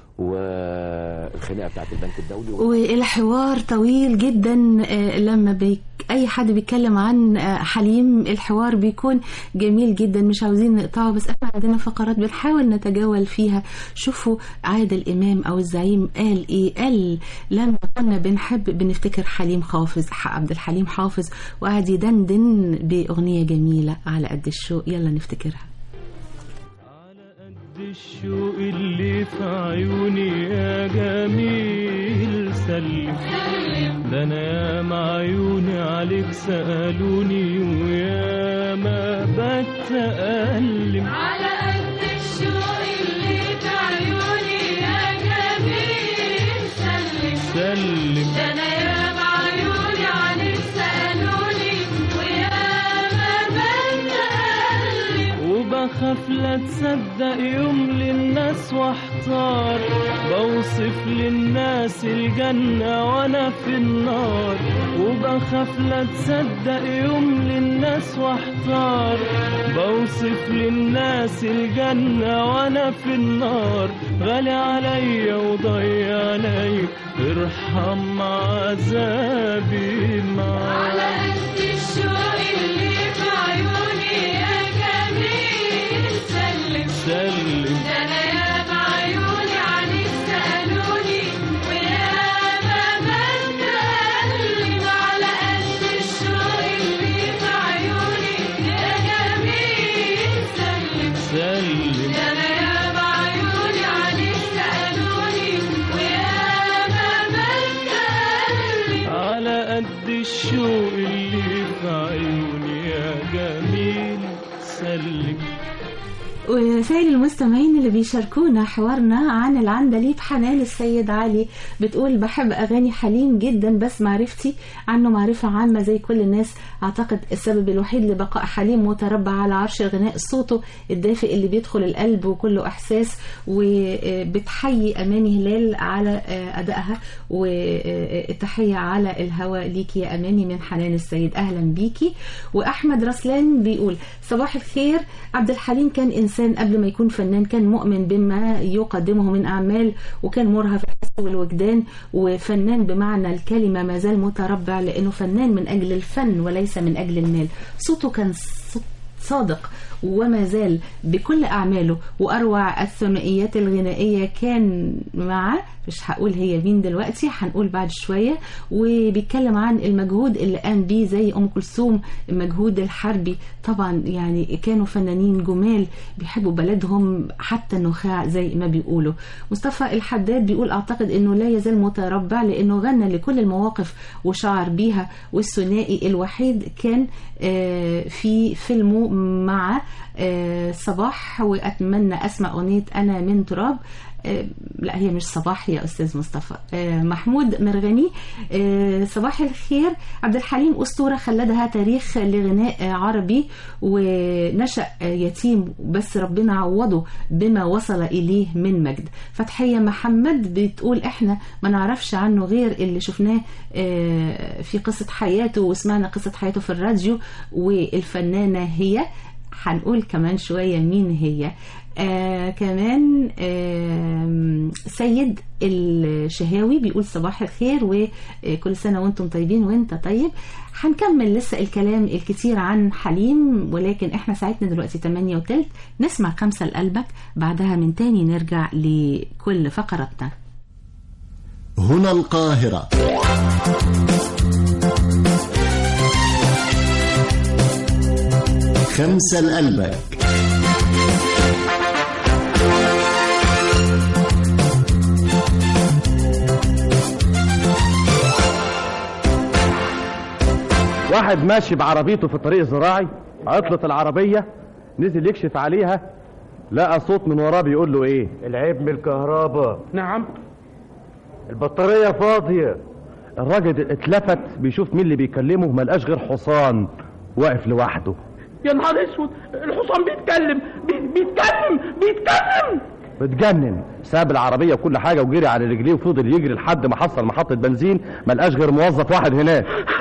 [SPEAKER 15] والخناقه بتاعت البنك الدولي،
[SPEAKER 4] والحوار طويل جدا. لما اي حد بيتكلم عن حليم الحوار بيكون جميل جدا، مش عاوزين نقطعه، بس احنا عندنا فقرات بنحاول نتجول فيها. شوفوا عادل امام او الزعيم قال ايه، قال لما كنا بنحب بنفتكر حليم حافظ، عبد الحليم حافظ، وقعد يدندن باغنيه جميله على قد الشوق. يلا نفتكرها.
[SPEAKER 5] الشوق اللي في عيوني يا جميل سلم، ده انا يا معيوني عليك سألوني ويا ما بتألم.
[SPEAKER 10] على قد الشوق اللي في عيوني يا جميل سلم
[SPEAKER 5] سلم،
[SPEAKER 10] ده انا يا معيوني عليك سألوني ويا ما بتألم.
[SPEAKER 5] وبخاف لا تصدق يوم للناس واحتار، بوصف للناس الجنة وانا في النار. وبخاف لا تصدق يوم للناس واحتار، بوصف للناس الجنة وانا في النار. غالي عليا وضيع عليا، ارحم عذابي معاك.
[SPEAKER 10] على قد الشوق اللي في عيوني يا جميل سلم
[SPEAKER 5] سلم،
[SPEAKER 10] ده انا يا بعيوني عليك سألوني ويا ما بتألم. على قد الشوق اللي في عيوني يا جميل سلم
[SPEAKER 5] سلم،
[SPEAKER 10] ده انا يا بعيوني عليك سألوني ويا ما بتألم.
[SPEAKER 5] على قد الشوق اللي في عيوني يا جميل سلم.
[SPEAKER 4] ورسائل المستمعين اللي بيشاركونا حوارنا عن العندليب. حنان السيد علي بتقول بحب أغاني حليم جدا، بس معرفتي عنه معرفة عامة زي كل الناس. أعتقد السبب الوحيد لبقاء حليم متربع على عرش الغناء صوته الدافئ اللي بيدخل القلب وكله إحساس. وبتحيي أماني هلال على أدائها، والتحية على الهوى ليكي يا أماني من حنان السيد. أهلا بيكي. وأحمد رسلان بيقول صباح الخير، عبد الحليم كان إنسان قبل ما يكون فنان، كان مؤمن بما يقدمه من أعمال، وكان مرهف الحس والوجدان، وفنان بمعنى الكلمة. ما زال متربع لأنه فنان من أجل الفن وليس من أجل المال. صوته كان صادق وما زال بكل أعماله وأروع الثنائيات الغنائية كان معه. مش هقول هي مين دلوقتي، هنقول بعد شوية. وبيتكلم عن المجهود اللي قام بيه زي أم كلثوم، المجهود الحربي. طبعا يعني كانوا فنانين جمال بيحبوا بلدهم حتى النخاع زي ما بيقولوا. مصطفى الحداد بيقول أعتقد أنه لا يزال متربع لأنه غنى لكل المواقف وشعر بيها، والثنائي الوحيد كان في فيلمه مع صباح. وأتمنى أسمع أغنية أنا من تراب. لا هي مش صباح يا أستاذ مصطفى. محمود مرغني صباح الخير. عبد الحليم أسطورة خلدها تاريخ لغناء عربي، ونشأ يتيم بس ربنا عوضه بما وصل إليه من مجد. فتحية محمد بتقول إحنا ما نعرفش عنه غير اللي شفناه في قصة حياته وسمعنا قصة حياته في الراديو. والفنانة هي هنقول كمان شوية مين هي. كمان سيد الشهاوي بيقول صباح الخير وكل سنة وانتم طيبين وانت طيب. هنكمل لسه الكلام الكتير عن حليم، ولكن احنا ساعتنا دلوقتي 8:03. نسمع 5 لقلبك، بعدها من تاني نرجع لكل فقراتنا.
[SPEAKER 1] هنا القاهرة. خمسة لقلبك.
[SPEAKER 16] واحد ماشي بعربيته في الطريق الزراعي، عطلت العربية، نزل يكشف عليها، لقى صوت من وراه بيقول له ايه؟
[SPEAKER 17] العيب من الكهرباء.
[SPEAKER 16] نعم.
[SPEAKER 17] البطارية فاضية.
[SPEAKER 16] الراجل اتلفت بيشوف مين اللي بيكلمه، ملقاش غير حصان واقف لوحده.
[SPEAKER 17] يا نهار اسود، الحصان بيتكلم بيتكلم.
[SPEAKER 16] بتجنن. ساب العربية وكل حاجة وجري على رجليه وفضل يجري لحد ما حصل محطة بنزين، ملقاش غير موظف واحد هناك.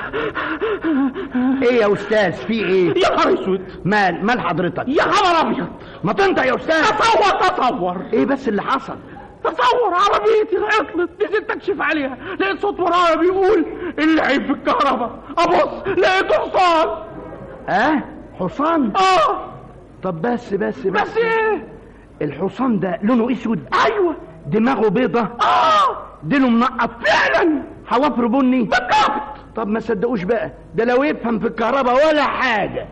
[SPEAKER 17] ايه يا استاذ في ايه؟ يا نهار اسود. مال حضرتك؟ يا خبر ابيض. ما تنطق يا استاذ. تصور ايه بس اللي حصل؟ تصور عربيتي عطلت، نزلت اكشف عليها، لقيت صوت ورايا بيقول العيب في الكهرباء. ابص لقيت حصان. حصان؟ طب بس ايه؟ الحصان ده لونه اسود؟ ايوه. دماغه بيضة؟ ديله منقط؟ فعلا. حوافره بني؟ بالضبط. طب ما صدقوش بقى، ده لو يفهم في الكهرباء ولا حاجة.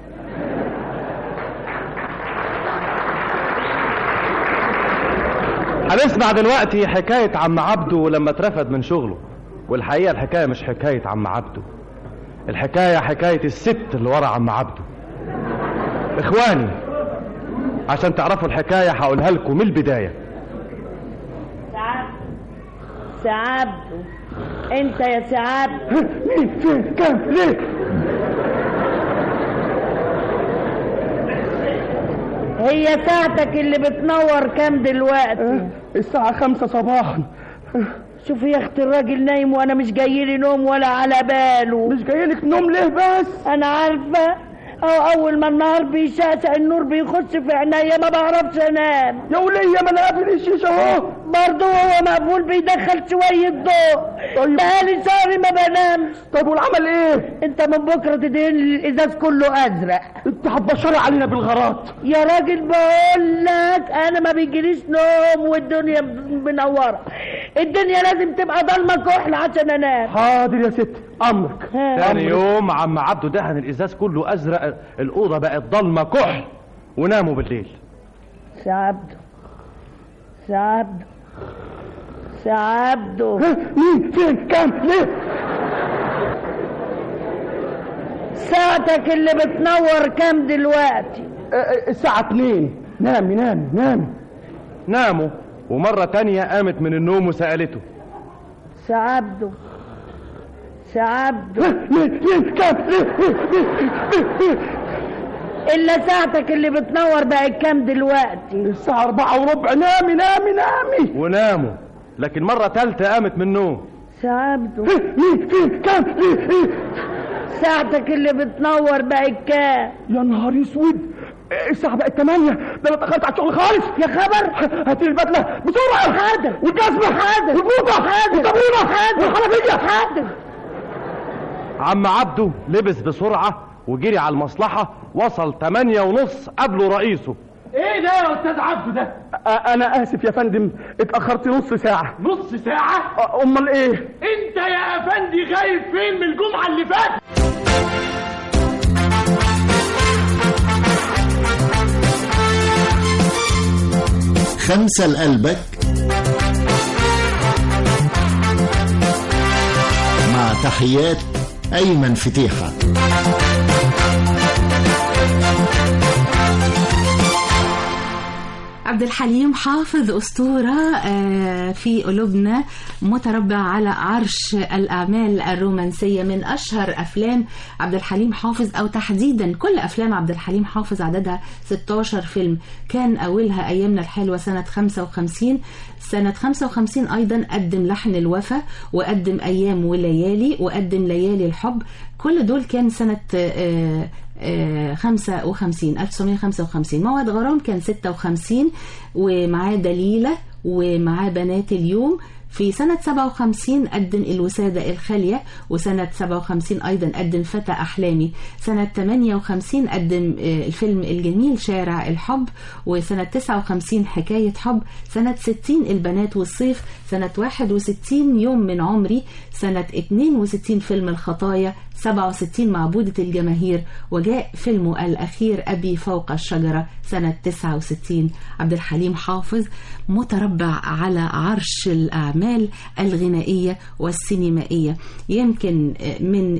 [SPEAKER 16] هنسمع دلوقتي حكاية عم عبده لما اترفد من شغله. والحقيقة الحكاية مش حكاية عم عبده، الحكاية حكاية الست اللي ورا عم عبده. اخواني عشان تعرفوا الحكاية هقولها لكم من البداية.
[SPEAKER 18] سعبده انت يا سعبده.
[SPEAKER 17] مين فين كام ليه؟
[SPEAKER 18] هي ساعتك اللي بتنور كام دلوقتي؟
[SPEAKER 17] الساعة 5 صباحا.
[SPEAKER 18] شوف يا اختي الراجل نايم وانا مش جايلي نوم ولا على باله.
[SPEAKER 17] مش جايلك نوم ليه بس؟
[SPEAKER 18] انا عارفة اول ما النهار بيشعشع النور بيخش في عينيا ما بعرفش انام.
[SPEAKER 17] يا ولية ما انا قابل الشيشة اهو.
[SPEAKER 18] برضه هو مقفول بيدخل شوية ضوء.
[SPEAKER 17] طيب
[SPEAKER 18] بقالي شهر ما بنامش.
[SPEAKER 17] طيب والعمل ايه؟
[SPEAKER 18] انت من بكرة تدهن الازاز كله ازرق.
[SPEAKER 17] انت هتبشري علينا بالغلط
[SPEAKER 18] يا راجل بقول لك انا ما بيجيليش نوم والدنيا منورة. الدنيا لازم تبقى ضلمة كحل عشان انام.
[SPEAKER 17] حاضر يا ست امرك.
[SPEAKER 16] تاني يوم عم عبده دهن الازاز كله ازرق، الاوضه بقت ضلمه كحل وناموا بالليل.
[SPEAKER 18] سعبده
[SPEAKER 17] مين فين كام ليه؟
[SPEAKER 18] ساعتك اللي بتنور كام دلوقتي؟
[SPEAKER 17] الساعة 2. نامي.
[SPEAKER 16] ناموا. ومرة تانية قامت من النوم وسألته
[SPEAKER 18] سعبده
[SPEAKER 17] مين كام
[SPEAKER 18] إلا ساعتك اللي بتنور بقت كام دلوقتي؟
[SPEAKER 17] الساعة 4:15. نامي.
[SPEAKER 16] وناموا. لكن مرة تالتة قامت من النوم.
[SPEAKER 18] سعبده
[SPEAKER 17] مين كام
[SPEAKER 18] ساعتك اللي بتنور بقت كام؟
[SPEAKER 17] يا نهار اسود، الساعة بقت 8. ده انا اتأخرت على الشغل خالص.
[SPEAKER 18] يا خبر.
[SPEAKER 17] هاتي البدلة بسرعة.
[SPEAKER 18] حاضر.
[SPEAKER 17] والجزمة.
[SPEAKER 18] حاضر.
[SPEAKER 17] والبوطة.
[SPEAKER 18] حاضر.
[SPEAKER 17] والطابونة.
[SPEAKER 18] حاضر.
[SPEAKER 17] والحنفية.
[SPEAKER 18] حاضر.
[SPEAKER 16] عم عبده لبس بسرعة وجري على المصلحة، وصل 8:30 قبله رئيسه.
[SPEAKER 17] ايه ده يا استاذ عبده ده؟ انا اسف يا فندم، اتاخرت نص ساعه. نص ساعه؟ امال ايه؟ انت يا افندي غايب فين من الجمعه اللي فاتت؟
[SPEAKER 1] خمسة لقلبك مع تحيات أيمن فتيحة.
[SPEAKER 4] عبد الحليم حافظ أسطورة في قلوبنا، متربع على عرش الأعمال الرومانسية. من أشهر أفلام عبد الحليم حافظ، أو تحديدا كل أفلام عبد الحليم حافظ، عددها 16 فيلم. كان أولها أيامنا الحلوة سنة 55. سنة 55 أيضا قدم لحن الوفا، وقدم أيام وليالي، وقدم ليالي الحب. كل دول كان سنة 1955. موعد غرام كان 56، ومعاه دليلة، ومعاه بنات اليوم. في سنة 57 قدم الوسادة الخالية، وسنة 57 أيضا قدم فتى أحلامي. سنة 58 قدم الفيلم الجميل شارع الحب، وسنة 59 حكاية حب. سنة 60 البنات والصيف. سنة 61 يوم من عمري. سنة 62 فيلم الخطايا. 67 معبودة الجماهير. وجاء فيلمه الأخير أبي فوق الشجرة سنة 69. عبد الحليم حافظ متربع على عرش الأعمال الغنائية والسينمائية. يمكن من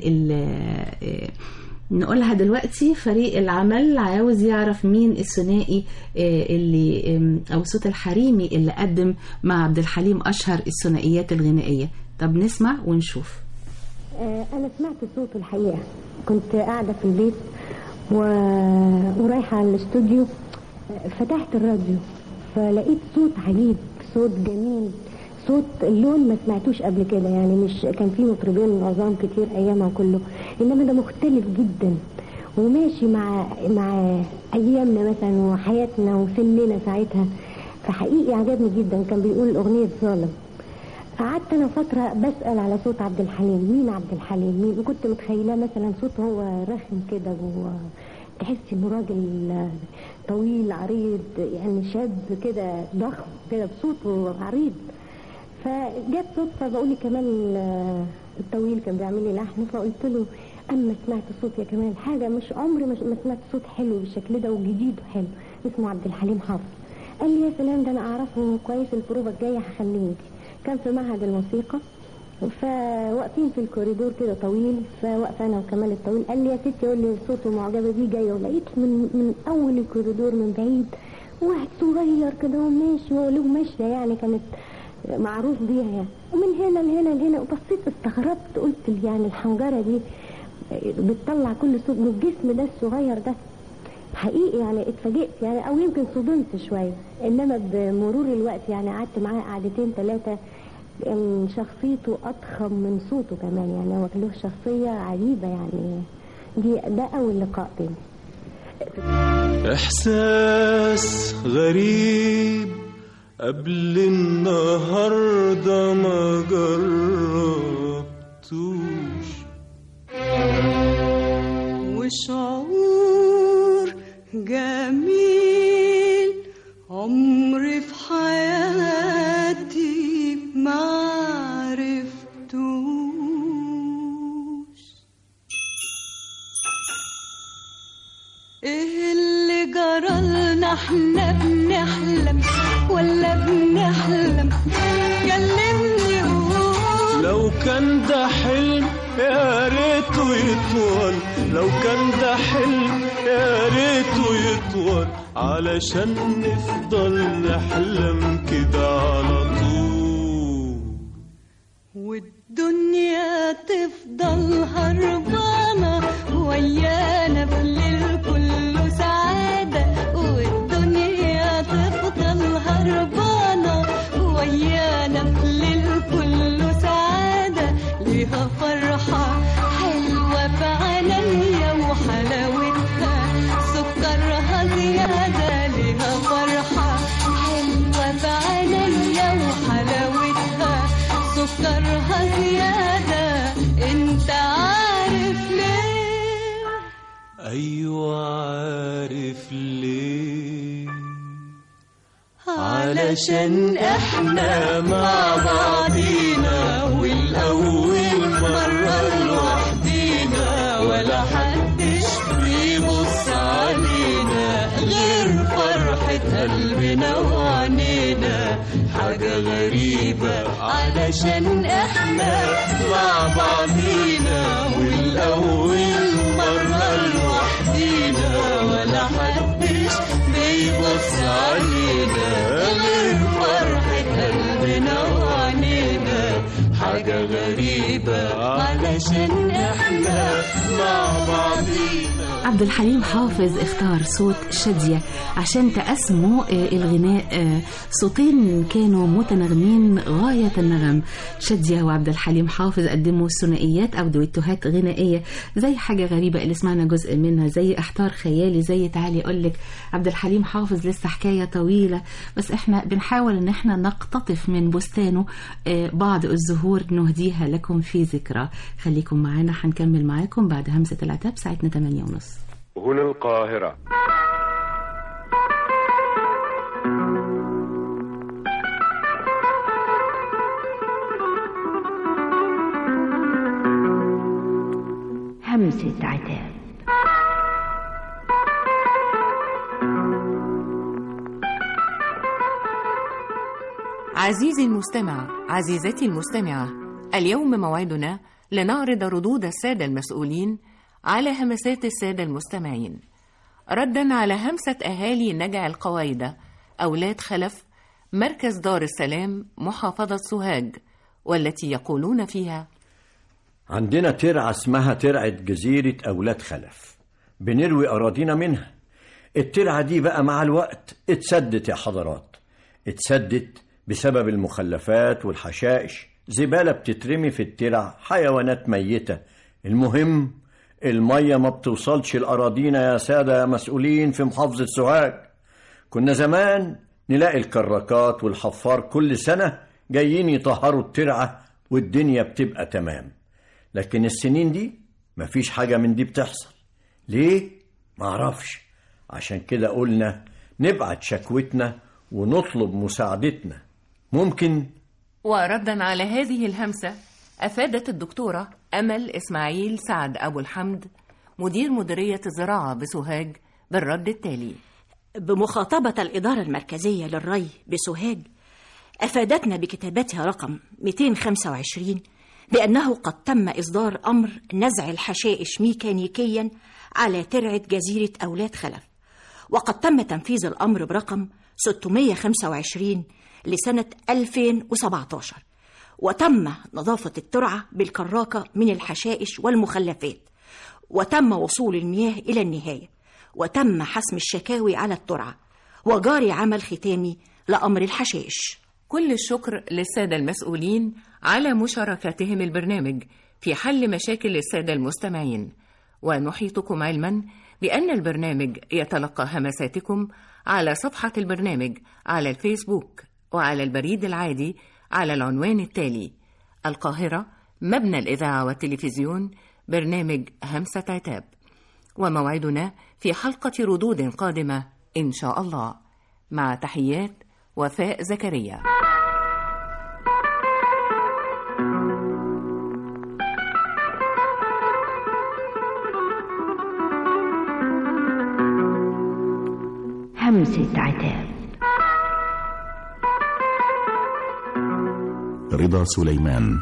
[SPEAKER 4] نقولها دلوقتي، فريق العمل عاوز يعرف مين الثنائي اللي أو الصوت الحريمي اللي قدم مع عبد الحليم أشهر الثنائيات الغنائية. طب نسمع ونشوف.
[SPEAKER 19] أنا سمعت صوته الحقيقة، كنت قاعدة في البيت ورايحة على الاستوديو، فتحت الراديو فلقيت صوت عجيب، صوت جميل، صوت اللون ما سمعتوش قبل كده. يعني مش كان في مطربين عظام كتير أيامها كله، إنما ده مختلف جدا وماشي مع أيامنا مثلا وحياتنا وسننا ساعتها. فحقيقي عجبني جدا. كان بيقول أغنية ظالم. قعدت انا فتره بسال على صوت عبد الحليم، مين عبد الحليم مين، وكنت متخيله مثلا صوته هو رخم كده، وتحس انه راجل طويل عريض، يعني شاب كده ضخم كده بصوته عريض. فجت صدفه بقول لي كمال الطويل كان بيعمل لي لحن، فقلت له اما سمعت صوت يا كمال حاجه مش عمري ما سمعت صوت حلو بالشكل ده وجديد وحلو، اسمه عبد الحليم حافظ. قال لي يا سلام، ده انا اعرفه كويس، البروفه الجايه هخليه يجي. كان في معهد الموسيقى، فواقفين في الكوريدور كده طويل، فوقف انا وكمال الطويل. قال لي يا ستي قول لي صوته معجبه بيه جايه، ولقيت من اول الكوريدور من بعيد واحد صغير كده وماشي وله ماشيه، يعني كانت معروف بيها يعني، ومن هنا لهنا لهنا. وبصيت استغربت، قلت يعني الحنجره دي بتطلع كل صوت من الجسم ده الصغير ده. حقيقي يعني اتفاجئت يعني، او يمكن صدمت شويه، انما بمرور الوقت يعني قعدت معاه قعدتين 3 يعني شخصيته اضخم من صوته كمان، يعني هو له شخصيه عجيبه يعني. ده اول لقاء بيني.
[SPEAKER 5] احساس غريب قبل النهارده ما جربتوش،
[SPEAKER 10] وشعور جميل عمري في حياتي ما عرفتوش. ايه اللي جرالنا، احنا بنحلم ولا بنحلم؟ كلمني قول.
[SPEAKER 5] لو كان ده حلم يا ريته يطول، لو كان ده حلم يا ريته يطول، علشان نفضل نحلم كده على طول،
[SPEAKER 10] والدنيا تفضل هربانة ويانا في الليل كله سعادة، والدنيا تفضل هربانة ويانا في الليل كله سعادة. ليها فرحة حلوة في عينيا وحلاوتها سكرها زيادة، ليها فرحة حلوة في عينيا وحلاوتها سكرها زيادة. انت عارف ليه علشان احنا مع بعضينا والأول مرة لوحدينا ولا حدش بيبص علينا غير فرحة قلبنا وعنينا حاجة غريبة علشان احنا مع بعضينا والأول مرة لوحدينا ولا حدش بيبص علينا غير فرحة قلبنا وعنينا حاجة غريبة علشان احنا مع بعضينا.
[SPEAKER 4] عبد الحليم حافظ اختار صوت شادية عشان تقسموا الغناء. صوتين كانوا متناغمين غاية النغم. شادية وعبد الحليم حافظ قدموا ثنائيات أو دويتوهات غنائية زي حاجة غريبة اللي سمعنا جزء منها، زي احتار خيالي، زي تعالي أقولك. عبد الحليم حافظ لسه حكاية طويلة، بس احنا بنحاول ان احنا نقتطف من بستانه بعض الزهور نهديها لكم في ذكرى. خليكم معانا، هنكمل معاكم بعد همسة العتاب ساعتنا 8:30.
[SPEAKER 20] هنا القاهرة.
[SPEAKER 21] همسة عتاب.
[SPEAKER 22] عزيزي المستمع، عزيزتي المستمعة، اليوم موعدنا لنعرض ردود السادة المسؤولين على همسات السادة المستمعين، ردا على همسة أهالي نجع القوايدة أولاد خلف مركز دار السلام محافظة سوهاج، والتي يقولون فيها:
[SPEAKER 23] عندنا ترعة اسمها ترعة جزيرة أولاد خلف، بنروي أراضينا منها. الترعة دي بقى مع الوقت اتسدت يا حضرات، اتسدت بسبب المخلفات والحشائش، زبالة بتترمي في الترع، حيوانات ميتة. المهم المية ما بتوصلش لأراضينا يا سادة يا مسؤولين في محافظة سوهاج. كنا زمان نلاقي الكراكات والحفار كل سنة جايين يطهروا الترعة والدنيا بتبقى تمام، لكن السنين دي مفيش حاجة من دي بتحصل. ليه؟ معرفش. عشان كده قلنا نبعت شكوتنا ونطلب مساعدتنا. ممكن.
[SPEAKER 22] وردا على هذه الهمسة أفادت الدكتورة أمل إسماعيل سعد أبو الحمد مدير مديرية الزراعة بسوهاج بالرد التالي:
[SPEAKER 24] بمخاطبة الإدارة المركزية للري بسوهاج أفادتنا بكتابتها رقم 225 بأنه قد تم إصدار أمر نزع الحشائش ميكانيكيا على ترعة جزيرة أولاد خلف، وقد تم تنفيذ الأمر برقم 625 لسنة 2017، وتم نظافة الترعة بالكراكة من الحشائش والمخلفات، وتم وصول المياه إلى النهاية، وتم حسم الشكاوي على الترعة، وجاري عمل ختامي لأمر الحشائش.
[SPEAKER 22] كل الشكر للسادة المسؤولين على مشاركتهم البرنامج في حل مشاكل السادة المستمعين، ونحيطكم علما بأن البرنامج يتلقى همساتكم على صفحة البرنامج على الفيسبوك وعلى البريد العادي على العنوان التالي: القاهرة، مبنى الإذاعة والتلفزيون، برنامج همسة عتاب. وموعدنا في حلقة ردود قادمة إن شاء الله. مع تحيات وفاء زكريا.
[SPEAKER 21] همسة عتاب.
[SPEAKER 25] رضا سليمان.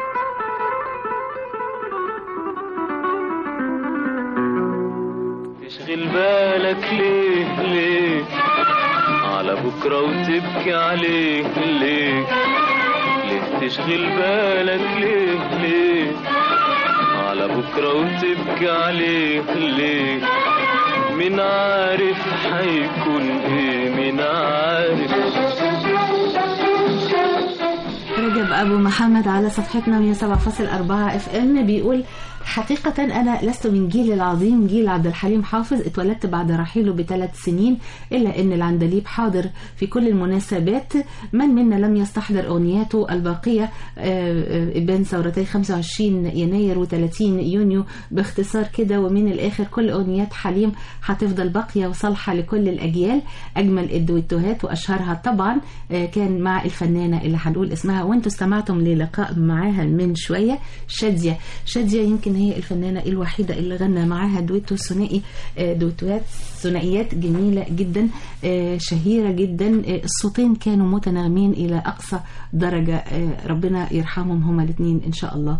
[SPEAKER 5] تشغل بالك ليه على بكرة وتبكي عليه ليه تشغل بالك ليه على بكرة وتبكي عليه ليه؟ مين عارف حيكون ايه؟ مين عارف.
[SPEAKER 4] رجب أبو محمد على صفحتنا 107.4 FM بيقول: حقيقة أنا لست من جيل العظيم جيل عبد الحليم حافظ، اتولدت بعد رحيله ب3 سنين، إلا أن العندليب حاضر في كل المناسبات. من منا لم يستحضر أغنياته الباقية بين ثورتي 25 يناير و30 يونيو؟ باختصار كده ومن الآخر كل أغنيات حليم هتفضل باقية وصالحة لكل الأجيال. أجمل الدويتوهات وأشهرها طبعا كان مع الفنانة اللي هنقول اسمها وانتوا استمعتم للقاء معاها من شوية، شادية. شادية يمكن هي الفنانة الوحيدة اللي غنى معاها دويتو ثنائي، دويتوهات ثنائيات جميلة جدا شهيرة جدا. الصوتين كانوا متناغمين إلى أقصى درجة، ربنا يرحمهم هما الاثنين إن شاء الله.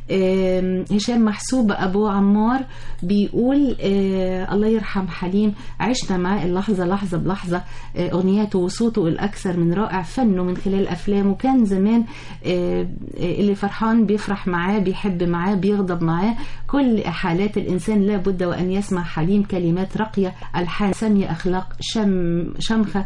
[SPEAKER 4] هشام محسوب أبو عمار بيقول الله يرحم حليم، عشنا معاه اللحظة لحظة بلحظة، أغنياته وصوته الأكثر من رائع، فنه من خلال أفلامه كان زمان اللي فرحان بيفرح معاه، بيحب معاه، بيغضب معاه، كل حالات الإنسان لا بد وأن يسمع حليم. كلمات راقية، ألحان سامية، أخلاق شمخة،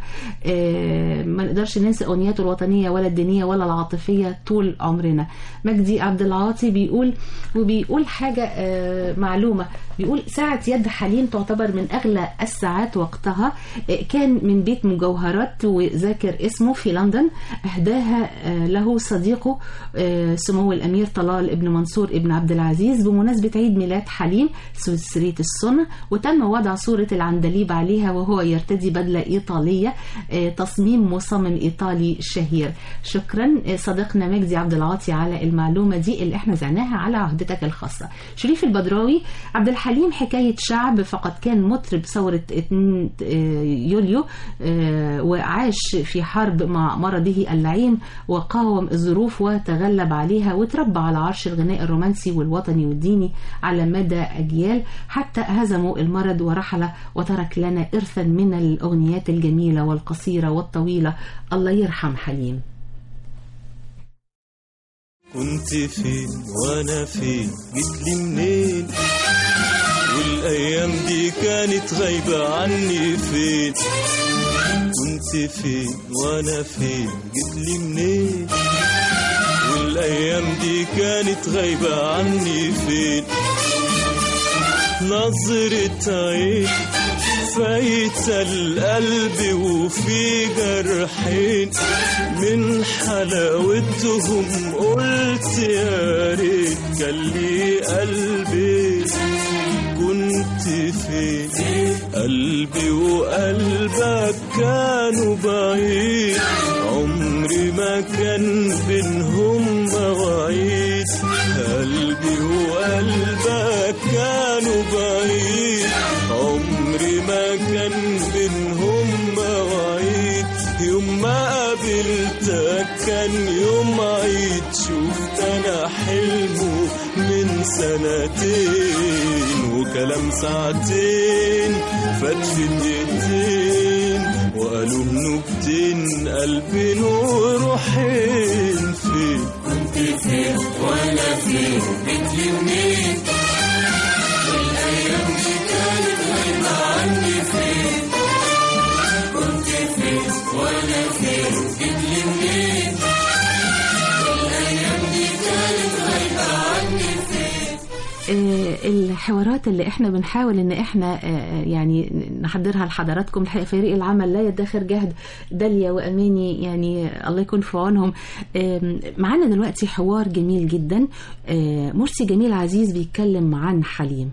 [SPEAKER 4] ما نقدرش ننسى أغنياته الوطنية ولا الدينية ولا العاطفية طول عمرنا. مجدي عبد العاطي بيقول حاجة معلومة، بيقول ساعة يد حليم تعتبر من أغلى الساعات وقتها، كان من بيت مجوهرات وذاكر اسمه في لندن، أهداها له صديقه سمو الأمير طلال ابن منصور ابن عبد العزيز بمناسبة عيد ميلاد حليم سويسرية الصنع، وتم وضع صورة العندليب عليها وهو يرتدي بدلة إيطالية تصميم مصمم إيطالي شهير. شكرا صديقنا مجدي عبد العاطي على المعلومة دي اللي احنا زعناها على عهدتك الخاصة. شريف البدراوي: عبد الحليم حكاية شعب، فقد كان مطرب ثورة 2 يوليو وعاش في حرب مع مرضه اللعين وقاوم الظروف وتغلب عليها، وتربى على عرش الغناء الرومانسي والوطني والديني على مدى أجيال حتى هزموا المرض ورحل وترك لنا إرثا من الأغنيات الجميلة والقصيرة والطويلة. الله يرحم حليم.
[SPEAKER 5] كنت فين وانا فين، جيتلي منين، والايام دي كانت غايبة عني فين. كنت فين وانا فين، جيتلي منين، والايام دي كانت غايبة عني فين. نظرة عين فايتة القلب وفي جرحين، من حلاوتهم قلت يا ريت كان لي قلبي. كنت فين، قلبي وقلبك كانوا بعيد، عمري ما كان بينهم مواعيد. قلبي وقلبك كانوا بعيد، عمري ما كان بينهم مواعيد. يوم ما قابلتك كان يوم عيد، شفت انا حلمه من سنتين، وكلام ساعتين فات في دقيقتين، وقالوا نكتين قلبين وروحين. فين كنت فين وانا فين، جيتلي منين، والايام دي كانت غايبة عني فين. كنت فين وانا فين، جيتلي منين، والايام دي كانت غايبة عني فين.
[SPEAKER 4] الحوارات اللي احنا بنحاول ان احنا يعني نحضرها لحضراتكم، الحقيقه فريق العمل لا يدخر جهد، داليا واماني يعني الله يكون في عونهم. معانا دلوقتي حوار جميل جدا، مرسي جميل عزيز بيتكلم عن حليم.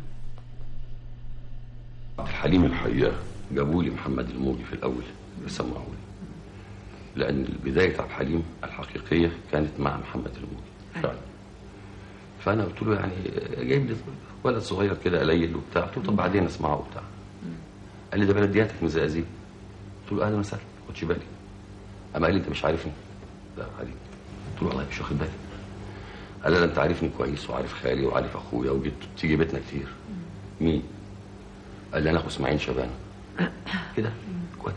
[SPEAKER 3] حليم الحقيقه جابوا لي محمد الموجي في الاول يسمعوا لي، لان بدايه عبد الحليم الحقيقيه كانت مع محمد الموجي فعلا. فانا قلت له يعني جايب لي ولد صغير كده قليل وبتاع، قلت له طب بعدين اسمعه وبتاع. قال لي ده بلدياتك من زقازيق. قلت له اهلا وسهلا، ما خدش بالي. اما قال لي انت مش عارفني؟ لا حليم. قلت له والله مش واخد بالي. قال لي انت عارفني كويس وعارف خالي وعارف اخويا وجيت تيجي بيتنا كتير. مين؟ قال لي انا اخو اسماعيل شبانه. كده كويس.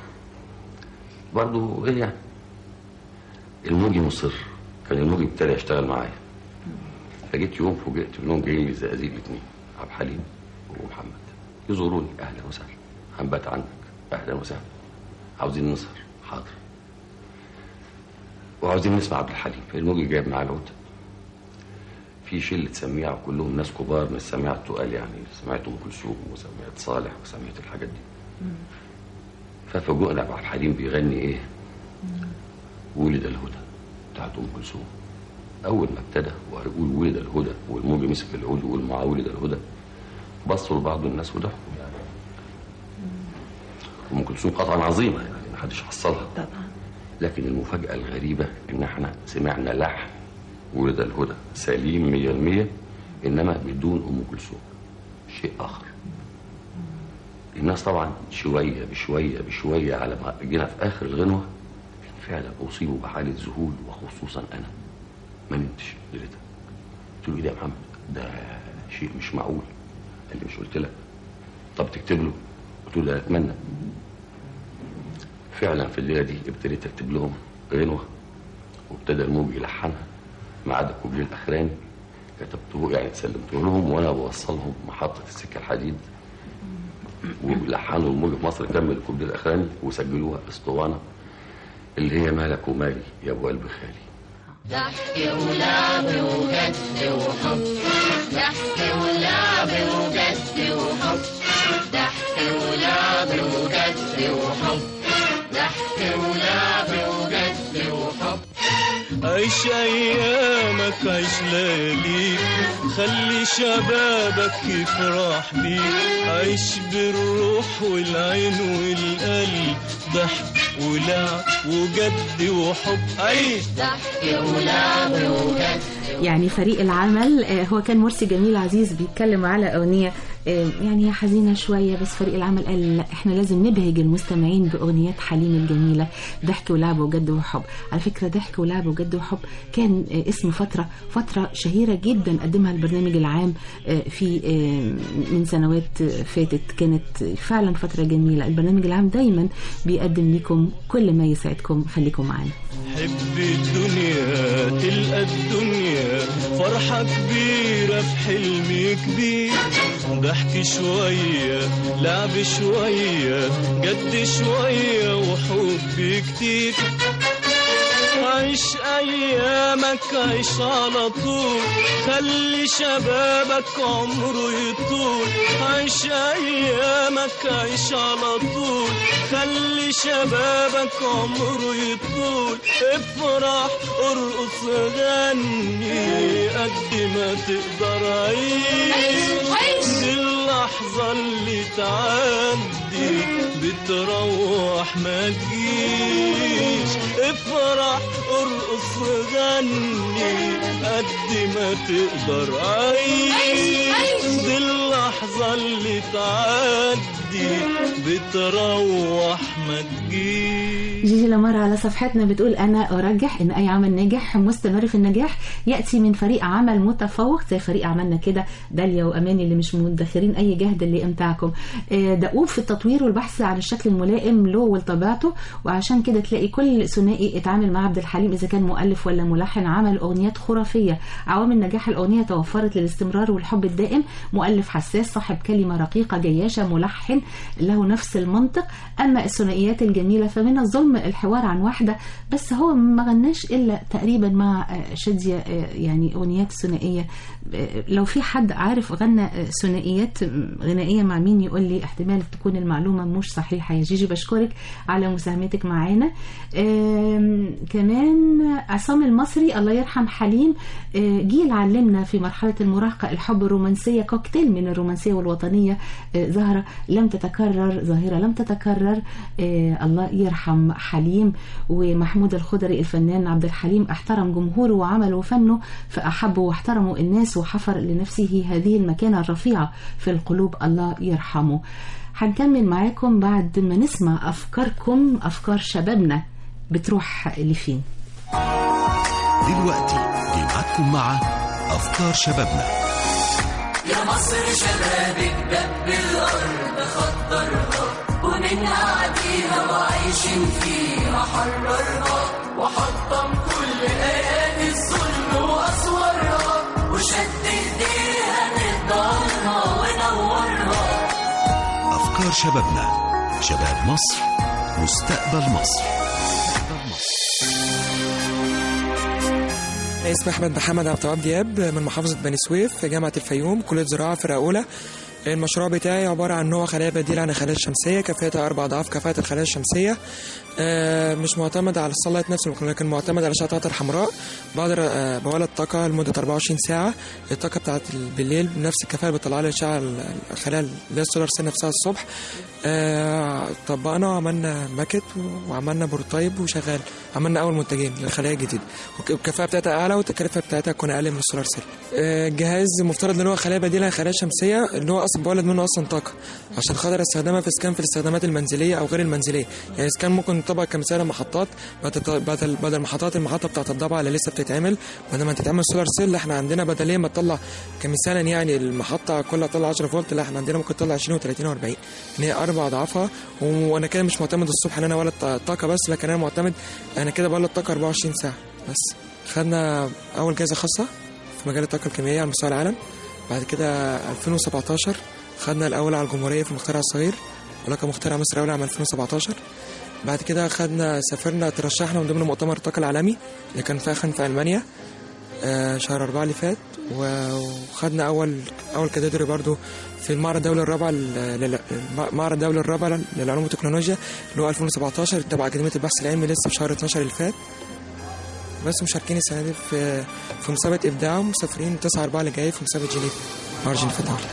[SPEAKER 3] برضه ايه يعني؟ الموجي مصر، كان الموجي ابتدى يشتغل معايا. فجيت يوم فوجئت انهم جايين الزقازيق الاثنين، عبد الحليم ومحمد يزوروني. اهلا وسهلا، هنبات عندك. اهلا وسهلا، عاوزين نسهر. حاضر. وعاوزين نسمع عبد الحليم. الموجي جايب معاه العود، في شله سميعه كلهم ناس كبار من السميعه التقال، يعني سمعت ام كلثوم وسمعت صالح وسمعت الحاجات دي. ففوجئنا عبد الحليم بيغني ايه؟ ولد الهدى بتاعت ام كلثوم. اول ما ابتدى ويقول ولد الهدى والموجي مسك العود ويقول معاه ولد الهدى، بصوا لبعض الناس وضحكوا. يعني ام كلثوم قطعا عظيمه يعني ما حدش حصلها طبعا، لكن المفاجاه الغريبه ان احنا سمعنا لحن ولد الهدى سليم 100%، انما بدون ام كلثوم، شيء اخر. الناس طبعا شويه بشويه بشويه على ما جينا في اخر الغنوه فعلا اصيبوا بحاله ذهول، وخصوصا انا ما نمتش ليلتها. قلت له ايه ده يا محمد؟ ده شيء مش معقول. قال لي مش قلت لك؟ طب تكتب له؟ قلت له ده اتمنى. فعلا في الليله دي ابتديت اكتب لهم غنوه، وابتدى الموجي يلحنها ما عدا الكوبليه الاخراني كتبته، يعني سلمته لهم وانا بوصلهم محطه السكه الحديد، ولحنوا الموجي في مصر كمل الكوبليه الاخراني وسجلوها اسطوانه اللي هي مالك ومالي يا ابو قلب خالي.
[SPEAKER 10] ضحك ولعب وجد وحب، ضحك ولعب وجد وحب، ضحك ولعب وجد وحب، ضحك ولعب وجد وحب.
[SPEAKER 5] عيش ايامك عيش لياليك، خلي شبابك يفرح بيك، عيش بالروح والعين والقلب، ضحك ولعب وجد وحب. عيش
[SPEAKER 10] ضحك ولعب وجد.
[SPEAKER 4] يعني فريق العمل هو كان مرسي جميل عزيز بيتكلم على أغنية يعني حزينة شوية، بس فريق العمل قال لا احنا لازم نبهج المستمعين بأغنيات حليم الجميلة، ضحك ولعب وجد وحب. على فكرة ضحك ولعب وجد وحب كان اسم فترة شهيرة جدا قدمها البرنامج العام في من سنوات فاتت، كانت فعلا فترة جميلة. البرنامج العام دايما بيقدم لكم كل ما يسعدكم، خليكم معنا.
[SPEAKER 5] حب الدنيا تلقى الدنيا فرحة كبيرة في حلم كبير، ضحك شوية لعب شوية جد شوية وحب كتير. عيش أيامك عيش على طول، خلي شبابك عمره يطول. عيش أيامك عيش على طول، خلي شبابك عمره يطول. افرح ارقص غني قد ما تقدر، عيش دي اللحظة اللي تعدي بتروح ما تجيش. افرح ارقص غني قد ما تقدر، عيش دي اللحظة اللي تعدي بتروح ما تجيش.
[SPEAKER 4] جيجي لمارا على صفحتنا بتقول أنا أرجح إن أي عمل ناجح مستمر في النجاح يأتي من فريق عمل متفوق زي فريق عملنا كده، داليا وأماني اللي مش مدخرين أي جهد اللي إمتعكم، دؤوب في التطوير والبحث عن الشكل الملائم له ولطبيعته. وعشان كده تلاقي كل ثنائي اتعامل مع عبد الحليم إذا كان مؤلف ولا ملحن عمل أغنيات خرافية. عوامل نجاح الأغنية توفرت للاستمرار والحب الدائم، مؤلف حساس صاحب كلمة رقيقة جياشة، ملحن له نفس المنطق. أما الثنائيات الجميلة فمن الظلم الحوار عن واحدة بس، هو ما غناش إلا تقريبا مع شادية يعني أغنيات ثنائية. لو في حد عارف غنى ثنائيات غنائية مع مين يقول لي، احتمال تكون المعلومة مش صحيحة. يا جيجي بشكرك على مساهمتك معانا. كمان عصام المصري الله يرحم حليم، جيل علمنا في مرحلة المراهقة الحب الرومانسية، كوكتيل من الرومانسية والوطنية، ظاهرة لم تتكرر. الله يرحم حليم. ومحمود الخضري الفنان عبد الحليم احترم جمهوره وعمله وفنه، فأحبه واحترموا الناس وحفر لنفسه هذه المكانة الرفيعة في القلوب، الله يرحمه. هنكمل معاكم بعد ما نسمع أفكاركم، أفكار شبابنا بتروح لفين.
[SPEAKER 6] دلوقتي جمعتكم مع أفكار شبابنا.
[SPEAKER 10] يا مصر شبابك دب الأرض خطرها، ومنها عديها وعايشين فيها حررها، وحطم كل آيات الظلم وأسوارها، وشد ايديها نقدرها ونورها.
[SPEAKER 6] أفكار شبابنا، شباب مصر، مستقبل مصر.
[SPEAKER 8] اسمي أحمد محمد عبد الوهاب دياب من محافظة بني سويف في جامعة الفيوم، كلية زراعة فرقة أولى. المشروع بتاعي عبارة عن نوع خلايا بديلة عن الخلايا الشمسية كفاءتها 4 أضعاف كفاءة الخلايا الشمسية. مش معتمد على الصلايت نفسه، لكن معتمد على الأشعة الحمراء. بقدر بولد طاقة لمدة 24 ساعة. الطاقة بتاعت بالليل بنفس الكفاءة اللي بتطلع لي الأشعة الخلايا اللي هي السولار سيل نفسها الصبح. طبقنا وعملنا ماكت وعملنا بروتايب وشغال. عملنا أول منتجين للخلايا الجديدة، والكفاءة بتاعتها أعلى والتكلفة بتاعتها تكون أقل من السولار سيل. الجهاز مفترض إن هو خلايا بديلة خلايا شمسية، اللي هو أصلا بولد منه أصلا طاقة عشان خاطر استخدامها في اسكان في الاستخدامات المنزلية أو غير المنزلية. يعني اسكان ممكن طبق كمثال محطات، بدل محطات المحطة بتاعت الضبعة اللي لسه بتتعمل، بدل ما تتعمل سولار سيل احنا عندنا بدلية ما تطلع كمثالا يعني المحطة كلها تطلع 10 فولت، لا احنا عندنا ممكن تطلع 20 و30 و40، ان هي 4 أضعافها. وانا كده مش معتمد الصبح ان انا ولد طاقة بس، لكن انا معتمد انا كده بولد طاقة 24 ساعة بس. خدنا اول جائزة خاصة في مجال الطاقة الكيميائية على مستوى العالم. بعد كده 2017 خدنا الاول على الجمهورية في المخترع الصغير ولقب مخترع مصر الاول عام 2017. بعد كده سافرنا ترشحنا من ضمن مؤتمر الطاقة العالمي اللي كان في آخن في ألمانيا شهر 4 اللي فات. وخدنا أول كاتيجوري برضو في المعرض الدولي الرابع للعلوم والتكنولوجيا اللي هو 2017 تبع أكاديمية البحث العلمي لسه في شهر 12 اللي فات. بس مشاركين السنة دي في مسابقة إبداع، ومسافرين 9/4 اللي جاي في مسابقة جنيف مارجن في الدولة.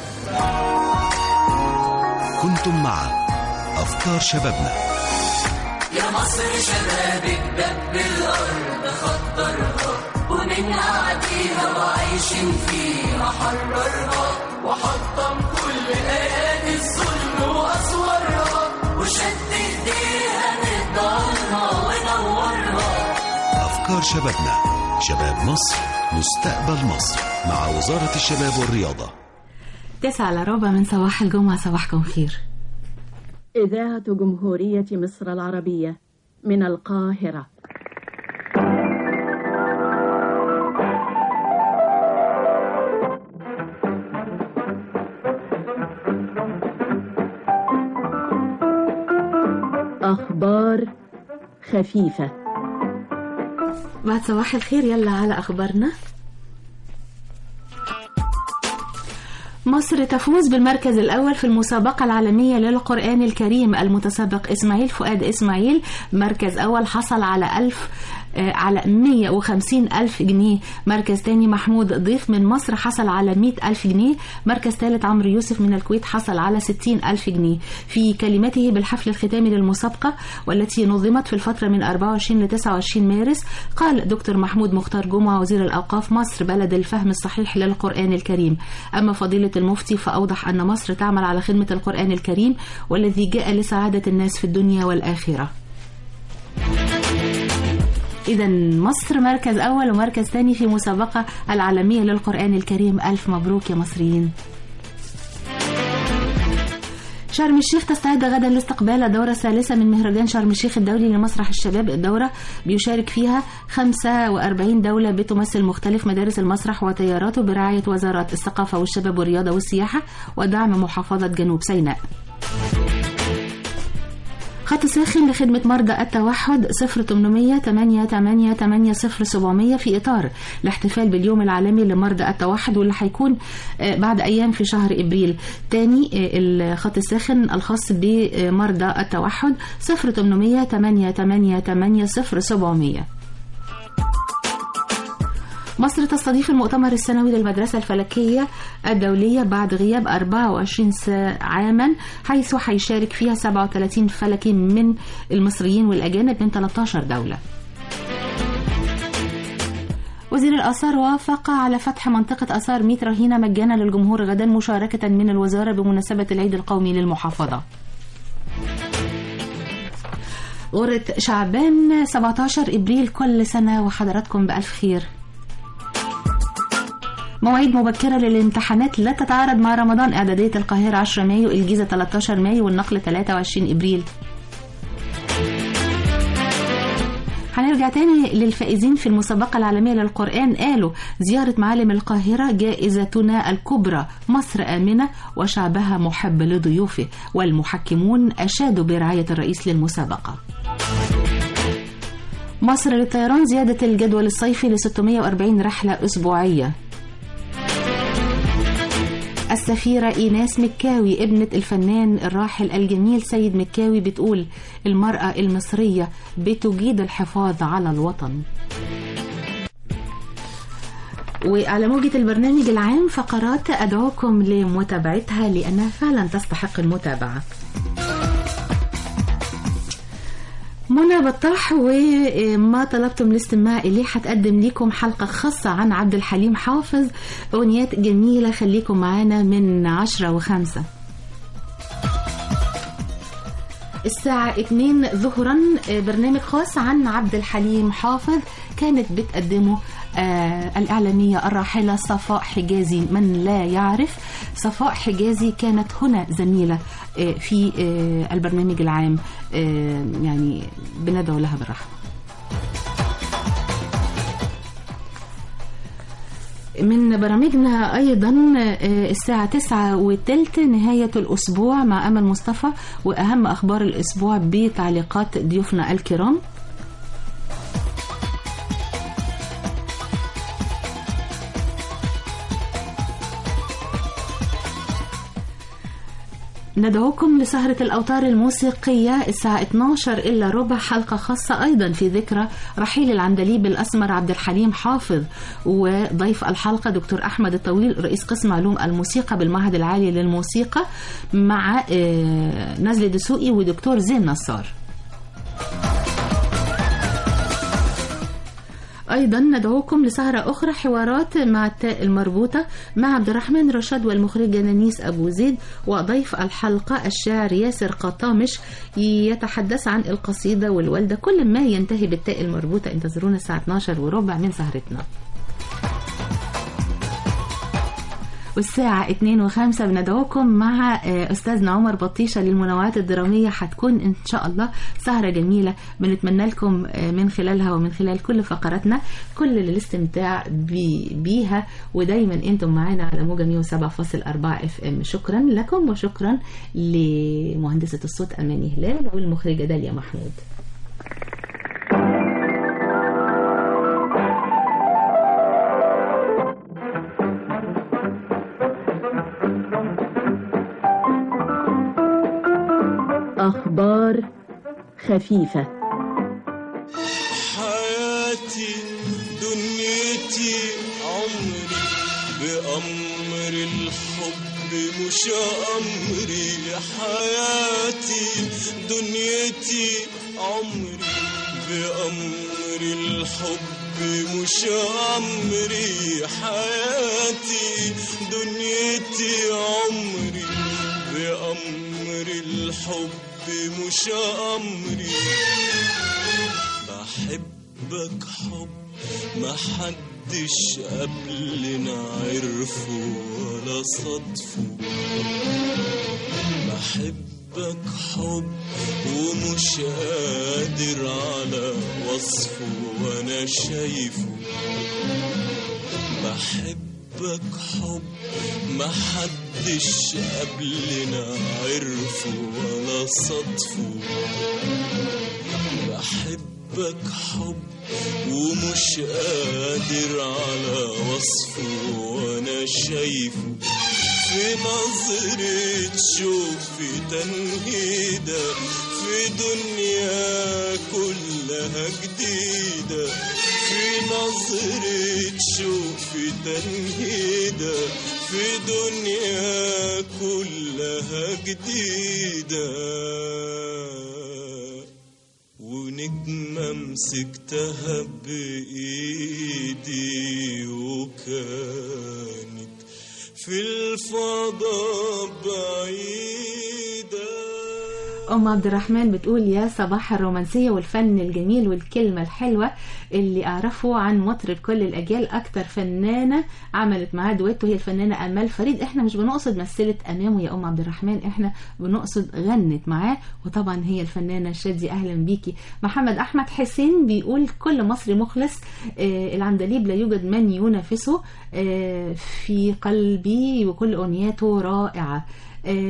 [SPEAKER 6] كنتم مع أفكار شبابنا.
[SPEAKER 10] يا مصر شبابك دب الأرض خطرها ومن قعديها وعايشين فيها حررها، وحطم كل آيات الظلم وأسوارها، وشد إيديها نضالها ونورها.
[SPEAKER 6] أفكار شبابنا، شباب مصر مستقبل مصر، مع وزارة الشباب والرياضة.
[SPEAKER 4] 9:15 من صباح الجمعة. صباحكم خير.
[SPEAKER 9] إذاعة جمهورية مصر العربية من القاهرة. أخبار خفيفة.
[SPEAKER 4] بعد صباح الخير يلا على أخبارنا. مصر تفوز بالمركز الأول في المسابقة العالمية للقرآن الكريم. المتسابق إسماعيل فؤاد إسماعيل مركز أول حصل على 150,000 جنيه. مركز تاني محمود ضيف من مصر حصل على 100,000 جنيه. مركز ثالث عمرو يوسف من الكويت حصل على 60,000 جنيه. في كلمته بالحفل الختامي للمسابقة والتي نظمت في الفترة من 24 ل 29 مارس قال دكتور محمود مختار جمعة وزير الأوقاف: مصر بلد الفهم الصحيح للقرآن الكريم. أما فضيلة المفتي فأوضح أن مصر تعمل على خدمة القرآن الكريم والذي جاء لسعادة الناس في الدنيا والآخرة. إذا مصر مركز أول ومركز ثاني في مسابقة العالمية للقرآن الكريم. ألف مبروك يا مصريين. شرم الشيخ تستعد غدا لاستقبال الدورة الثالثة من مهرجان شرم الشيخ الدولي لمسرح الشباب. الدورة بيشارك فيها 45 دولة بتمثل مختلف مدارس المسرح وتياراته برعاية وزارات الثقافة والشباب والرياضة والسياحة ودعم محافظة جنوب سيناء. خط ساخن لخدمة مرضى التوحد 0800-88-80700 في إطار الاحتفال باليوم العالمي لمرضى التوحد واللي هيكون بعد أيام في شهر إبريل. تاني الخط الساخن الخاص بمرضى التوحد 0800-88-80700. مصر تستضيف المؤتمر السنوي للمدرسة الفلكية الدولية بعد غياب 24 عاما، حيث هيشارك فيها 37 فلكي من المصريين والأجانب من 13 دولة. وزير الآثار وافق على فتح منطقة آثار 100 رهينة مجانا للجمهور غدا مشاركة من الوزارة بمناسبة العيد القومي للمحافظة. غرة شعبان 17 إبريل كل سنة وحضراتكم بألف خير. مواعيد مبكرة للامتحانات لا تتعارض مع رمضان. إعدادية القاهرة 10 مايو، الجيزة 13 مايو، والنقل 23 إبريل. هنرجع تاني للفائزين في المسابقة العالمية للقرآن. قالوا: زيارة معالم القاهرة جائزتنا الكبرى، مصر آمنة وشعبها محب لضيوفه، والمحكمون أشادوا برعاية الرئيس للمسابقة. مصر للطيران زيادة الجدول الصيفي ل 640 رحلة أسبوعية. السفيرة إيناس مكاوي ابنة الفنان الراحل الجميل سيد مكاوي بتقول المرأة المصرية بتجيد الحفاظ على الوطن. وعلى موجة البرنامج العام فقرات أدعوكم لمتابعتها لأنها فعلا تستحق المتابعة. منى بطاح وما طلبتم الاستماع إليه هتقدم لكم حلقة خاصة عن عبد الحليم حافظ، أغنيات جميلة. خليكم معانا من 10:05. الساعة 2 ظهرا برنامج خاص عن عبد الحليم حافظ كانت بتقدمه الإعلامية الراحلة صفاء حجازي. من لا يعرف صفاء حجازي كانت هنا زميلة في البرنامج العام، يعني بندعو لها بالرحمة. من برامجنا أيضا الساعة 9:15 نهاية الأسبوع مع أمل مصطفى وأهم أخبار الأسبوع بتعليقات ضيوفنا الكرام. ندعوكم لسهرة الأوتار الموسيقية الساعة 12:15 حلقة خاصة أيضا في ذكرى رحيل العندليب الأسمر عبد الحليم حافظ، وضيف الحلقة دكتور أحمد الطويل رئيس قسم علوم الموسيقى بالمعهد العالي للموسيقى مع نزل دسوقي ودكتور زين نصار. أيضا ندعوكم لسهرة أخرى حوارات مع التاء المربوطة مع عبد الرحمن رشاد والمخرجة نانيس أبو زيد، وضيف الحلقة الشاعر ياسر قطامش يتحدث عن القصيدة والوالدة، كل ما ينتهي بالتاء المربوطة. انتظرونا الساعة 12:15 من سهرتنا. والساعة 2:05 بندعوكم مع أستاذنا عمر بطيشة للمنوعات الدرامية. هتكون إن شاء الله سهرة جميلة بنتمنى لكم من خلالها ومن خلال كل فقراتنا كل الاستمتاع بيها، ودايما أنتم معانا على موجة 107.4 FM. شكرا لكم وشكرا لمهندسة الصوت أماني هلال والمخرجة داليا محمود.
[SPEAKER 9] أخبار خفيفة.
[SPEAKER 5] حياتي دنيتي عمري بأمر الحب مش أمري. حياتي دنيتي عمري بأمر الحب مش أمري. حياتي دنيتي عمري بأمر الحب مش أمري. بحبك حب ما حدش قبلنا عرفه ولا صدفه. بحبك حب ومش قادر على وصفه وانا شايفه. بحبك حب ما حدش قبلنا عرفه ولا صدفه. بحبك حب ومش قادر على وصفه وانا شايفه. في نظرة شوف في تنهيدة في دنيا كلها جديدة. في نظرة شوف في تنهيدة في دنيا كلها جديدة. ونجمة مسكتها بإيدي وكانت في الفضاء بعيدة.
[SPEAKER 4] أم عبد الرحمن بتقول يا صباح الرومانسية والفن الجميل والكلمة الحلوة اللي أعرفه عن مطرب كل الأجيال. أكتر فنانة عملت معاه دويتو هي الفنانة أمال فريد. إحنا مش بنقصد مثلت أمامه يا أم عبد الرحمن، إحنا بنقصد غنت معاه، وطبعا هي الفنانة شادي. أهلا بيكي. محمد أحمد حسين بيقول كل مصري مخلص، العندليب لا يوجد من ينافسه في قلبي وكل أغنياته رائعة.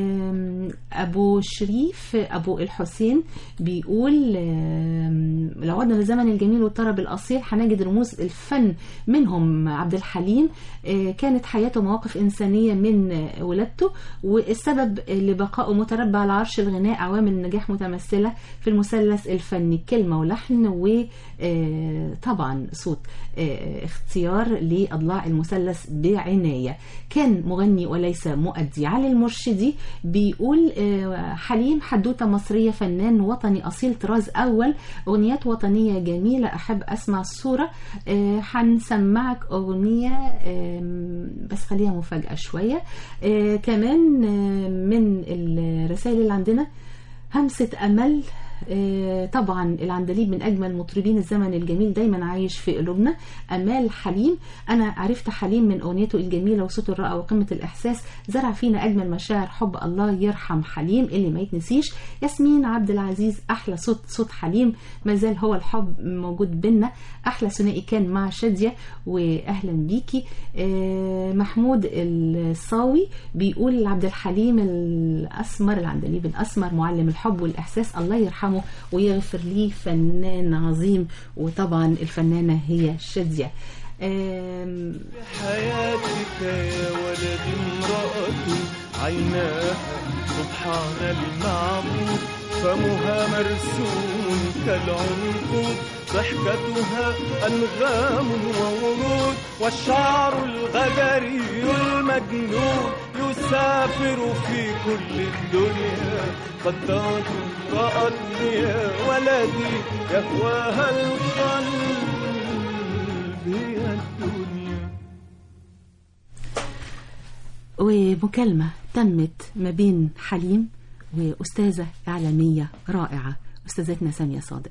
[SPEAKER 4] أبو شريف أبو الحسين بيقول لو عدنا للزمن الجميل والطرب الأصيل هنجد رموز الفن منهم عبد الحليم. كانت حياته مواقف إنسانية من ولادته، والسبب لبقائه متربع على عرش الغناء عوامل النجاح متمثلة في المثلث الفني، كلمة ولحن وطبعا صوت، اختيار لأضلاع المثلث بعناية. كان مغني وليس مؤدي. علي المرشدي بيقول حليم حدوتة مصرية، فنان وطني أصيل طراز أول، أغنيات وطنية جميلة أحب أسمع الصورة. هنسمعك أغنية بس خليها مفاجأة شوية. كمان من الرسائل اللي عندنا همسة أمل، طبعا العندليب من أجمل مطربين الزمن الجميل، دايما عايش في قلوبنا. أمال حليم، أنا عرفت حليم من أغنيته الجميلة وصوته الرائع وقمة الإحساس، زرع فينا أجمل مشاعر حب، الله يرحم حليم اللي ما يتنسيش. ياسمين عبد العزيز، أحلى صوت حليم، ما زال هو الحب موجود بينا، أحلى ثنائي كان مع شادية، وأهلا بيكي. محمود الصاوي بيقول عبد الحليم الأسمر، العندليب الأسمر، معلم الحب والإحساس، الله يرحمه ويغفر ليه، فنان عظيم. وطبعا الفنانة هي شادية.
[SPEAKER 5] حياتك يا ولد امرأة عيناها سبحان المعبود، فمها مرسوم كالعنقود، ضحكتها أنغام وورود، والشعر الغجري المجنون يسافر في كل الدنيا، قد ضاعت امرأة يا ولدي يهواها القلب هي الدنيا.
[SPEAKER 4] ومكالمة تمت ما بين حليم وأستاذة إعلامية رائعة، أستاذتنا سامية صادق.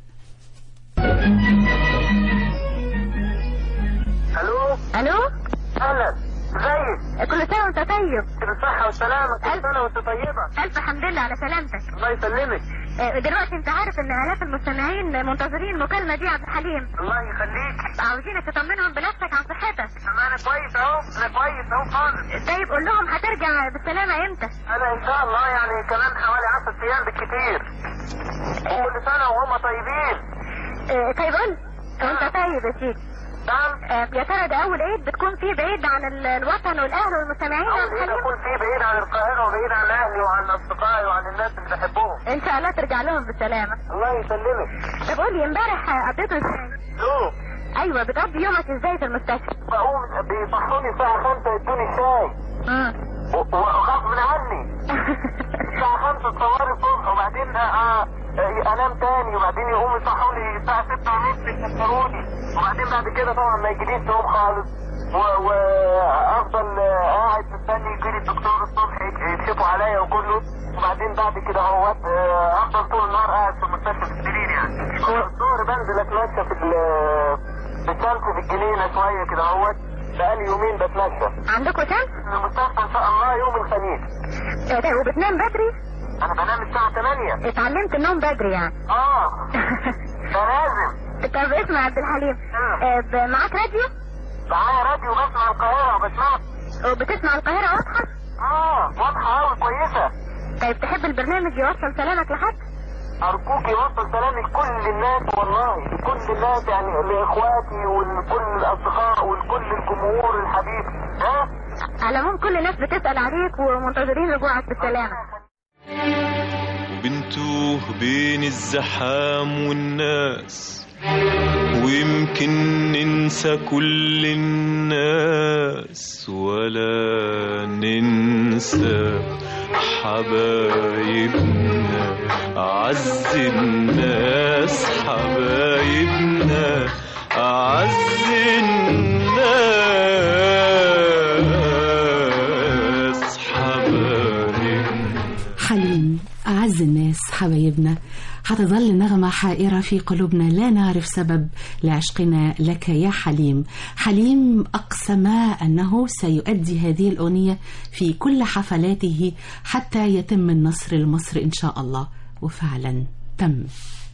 [SPEAKER 2] الو اهلا، ازيك؟ كل سنه وانت طيب، بالصحه والسلامه. كل سنه وانت طيبه. الف حمد لله على سلامتك. الله يسلمك. دلوقتي انت عارف ان الاف المستمعين منتظرين المكالمه دي يا عبد الحليم. الله يخليك. عاوزينك تطمنهم بنفسك عن صحتك. انا كويس اهو، انا كويس اهو خالص. طيب قول لهم هترجع بالسلامه امتى؟ انا ان شاء الله يعني كمان حوالي 10 ايام بالكتير. كل سنه وهم طيبين. طيب قول انت طيب يا سيدي. يا ترى ده اول عيد بتكون فيه بعيد عن الوطن والاهل والمستمعين؟ اول عيد اكون فيه بعيد عن القاهره وبعيد عن اهلي وعن اصدقائي وعن الناس اللي بحبهم. ان شاء الله ترجع لهم بالسلامه. الله يسلمك. طب قول لي امبارح قضيته ازاي؟ ايوه، بتقضي يومك ازاي في المستشفى؟ بقوم بيصحوني الساعه 5 يدوني شاي وغصب عني. الساعه 5 تصوري الصبح، وبعدين انام تاني، وبعدين يقوموا يصحوني الساعه 6 ونص يفطروني، وبعدين بعد كده طبعا ما يجيليش نوم خالص، وافضل قاعد مستني يجيلي الدكتور الصبح يكشفوا عليا وكله، وبعدين بعد كده اهوت افضل طول النهار قاعد في المستشفى في السرير يعني. الظهر بنزل اتمشى في الشمس في الجنينه شويه كده اهوت، بقالي يومين بتمشى. عندكم شمس؟ في المستشفى ان شاء الله يوم الخميس. وبتنام بدري؟ انا بنام الساعه 8. اتعلمت النوم بدري يعني؟ ده لازم. طب اسمع يا عبد الحليم، معاك راديو؟ معايا راديو بسمع القاهرة وبسمعك. وبتسمع القاهرة واضحة؟ واضحة أوي كويسة. طيب تحب البرنامج يوصل سلامك لحد؟ أرجوك يوصل سلامي لكل الناس، والله لكل الناس، يعني لإخواتي ولكل الأصدقاء ولكل الجمهور الحبيب. على العموم كل الناس بتسأل عليك ومنتظرين رجوعك بالسلامة.
[SPEAKER 5] بنتوه بين الزحام والناس، ويمكن ننسى كل الناس، ولا ننسى حبايبنا أعز الناس، حبايبنا أعز الناس، حبايبنا.
[SPEAKER 4] حليم أعز الناس حبايبنا، هتظل نغمة حائرة في قلوبنا لا نعرف سبب لعشقنا لك يا حليم. حليم أقسم أنه سيؤدي هذه الأغنية في كل حفلاته حتى يتم النصر لمصر إن شاء الله، وفعلا تم.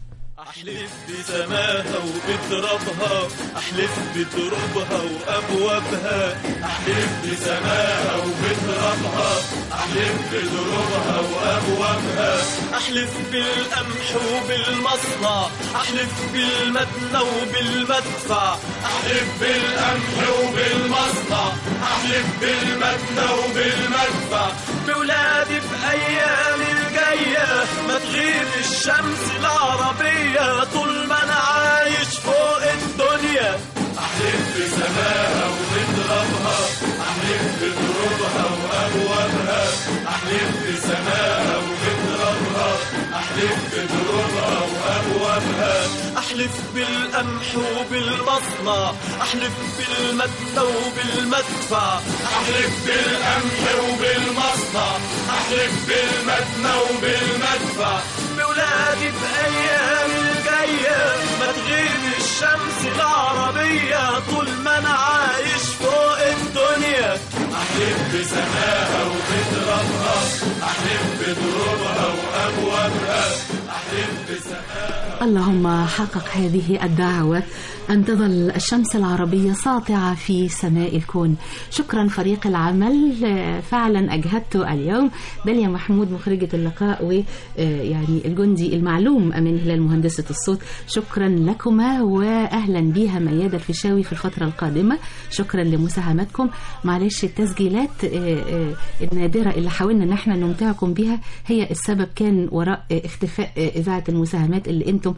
[SPEAKER 5] أحلف بسماها وبترابها، أحلف بترابها وأبوابها، أحلف بسماها وبترابها، أحلف بترابها وأبوابها، أحلف بالقمح وبالمصنع، أحلف بالمدنى وبالمدفع، أحلف بالقمح وبالمصنع، أحلف بالمدنى وبالمدفع، بولادي بأيام الجاية ما تغيب الشمس العربية طول ما أنا عايش فوق الدنيا. أحلف بسماها وبترابها، أحلف بترابها وأبوابها، أحلف بسماها وبترابها، أحلف بترابها وأبوابها، أحلف بالقمح وبالمصنع، أحلف بالمدنى وبالمدفع، أحلف بالقمح وبالمصنع، أحلف بالمدنى وبالمدفع، بولادي بأيام الجاية ما تغيب الشمس العربية طول ما أنا عايش فوق الدنيا. أحلف بسماها وبترابها، أحلف بترابها وأبوابها، أحلف بسماها.
[SPEAKER 4] اللهم حقق هذه الدعوة أن تظل الشمس العربية ساطعة في سماء الكون. شكرا فريق العمل، فعلا أجهدت اليوم. داليا محمود مخرجة اللقاء، ويعني الجندي المعلوم أمين هلال مهندسة الصوت. شكرا لكما وأهلا بها ميادة الفيشاوي في الفترة القادمة. شكرا لمساهمتكم. معلش التسجيلات النادرة اللي حاولنا ان احنا نمتعكم بها هي السبب كان وراء اختفاء إذاعة المساهمات اللي انتم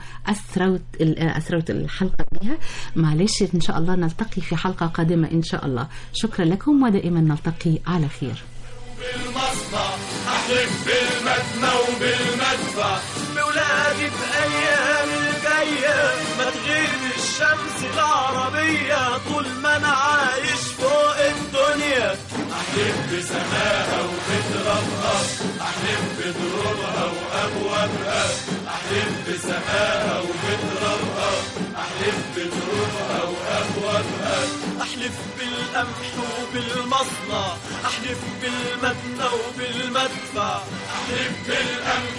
[SPEAKER 4] أسروت الحلقة بها. معلش إن شاء الله نلتقي في حلقة قادمة إن شاء الله. شكرا لكم ودائما نلتقي على خير.
[SPEAKER 5] بالمصنع أحلف بالمدنى وبالمدفع، بولادي بأيام الجاية ما تغيب الشمس العربية طول ما أنا عايش فوق الدنيا. أحلف بسماها وبترابها، أحلف بترابها وأبوابها، أحلف بسماها وبترابها، أحلف بترابها وأبوابها، أحلف بالقمح وبالمصنع، أحلف بالمدنى وبالمدفع، أحلف بالقمح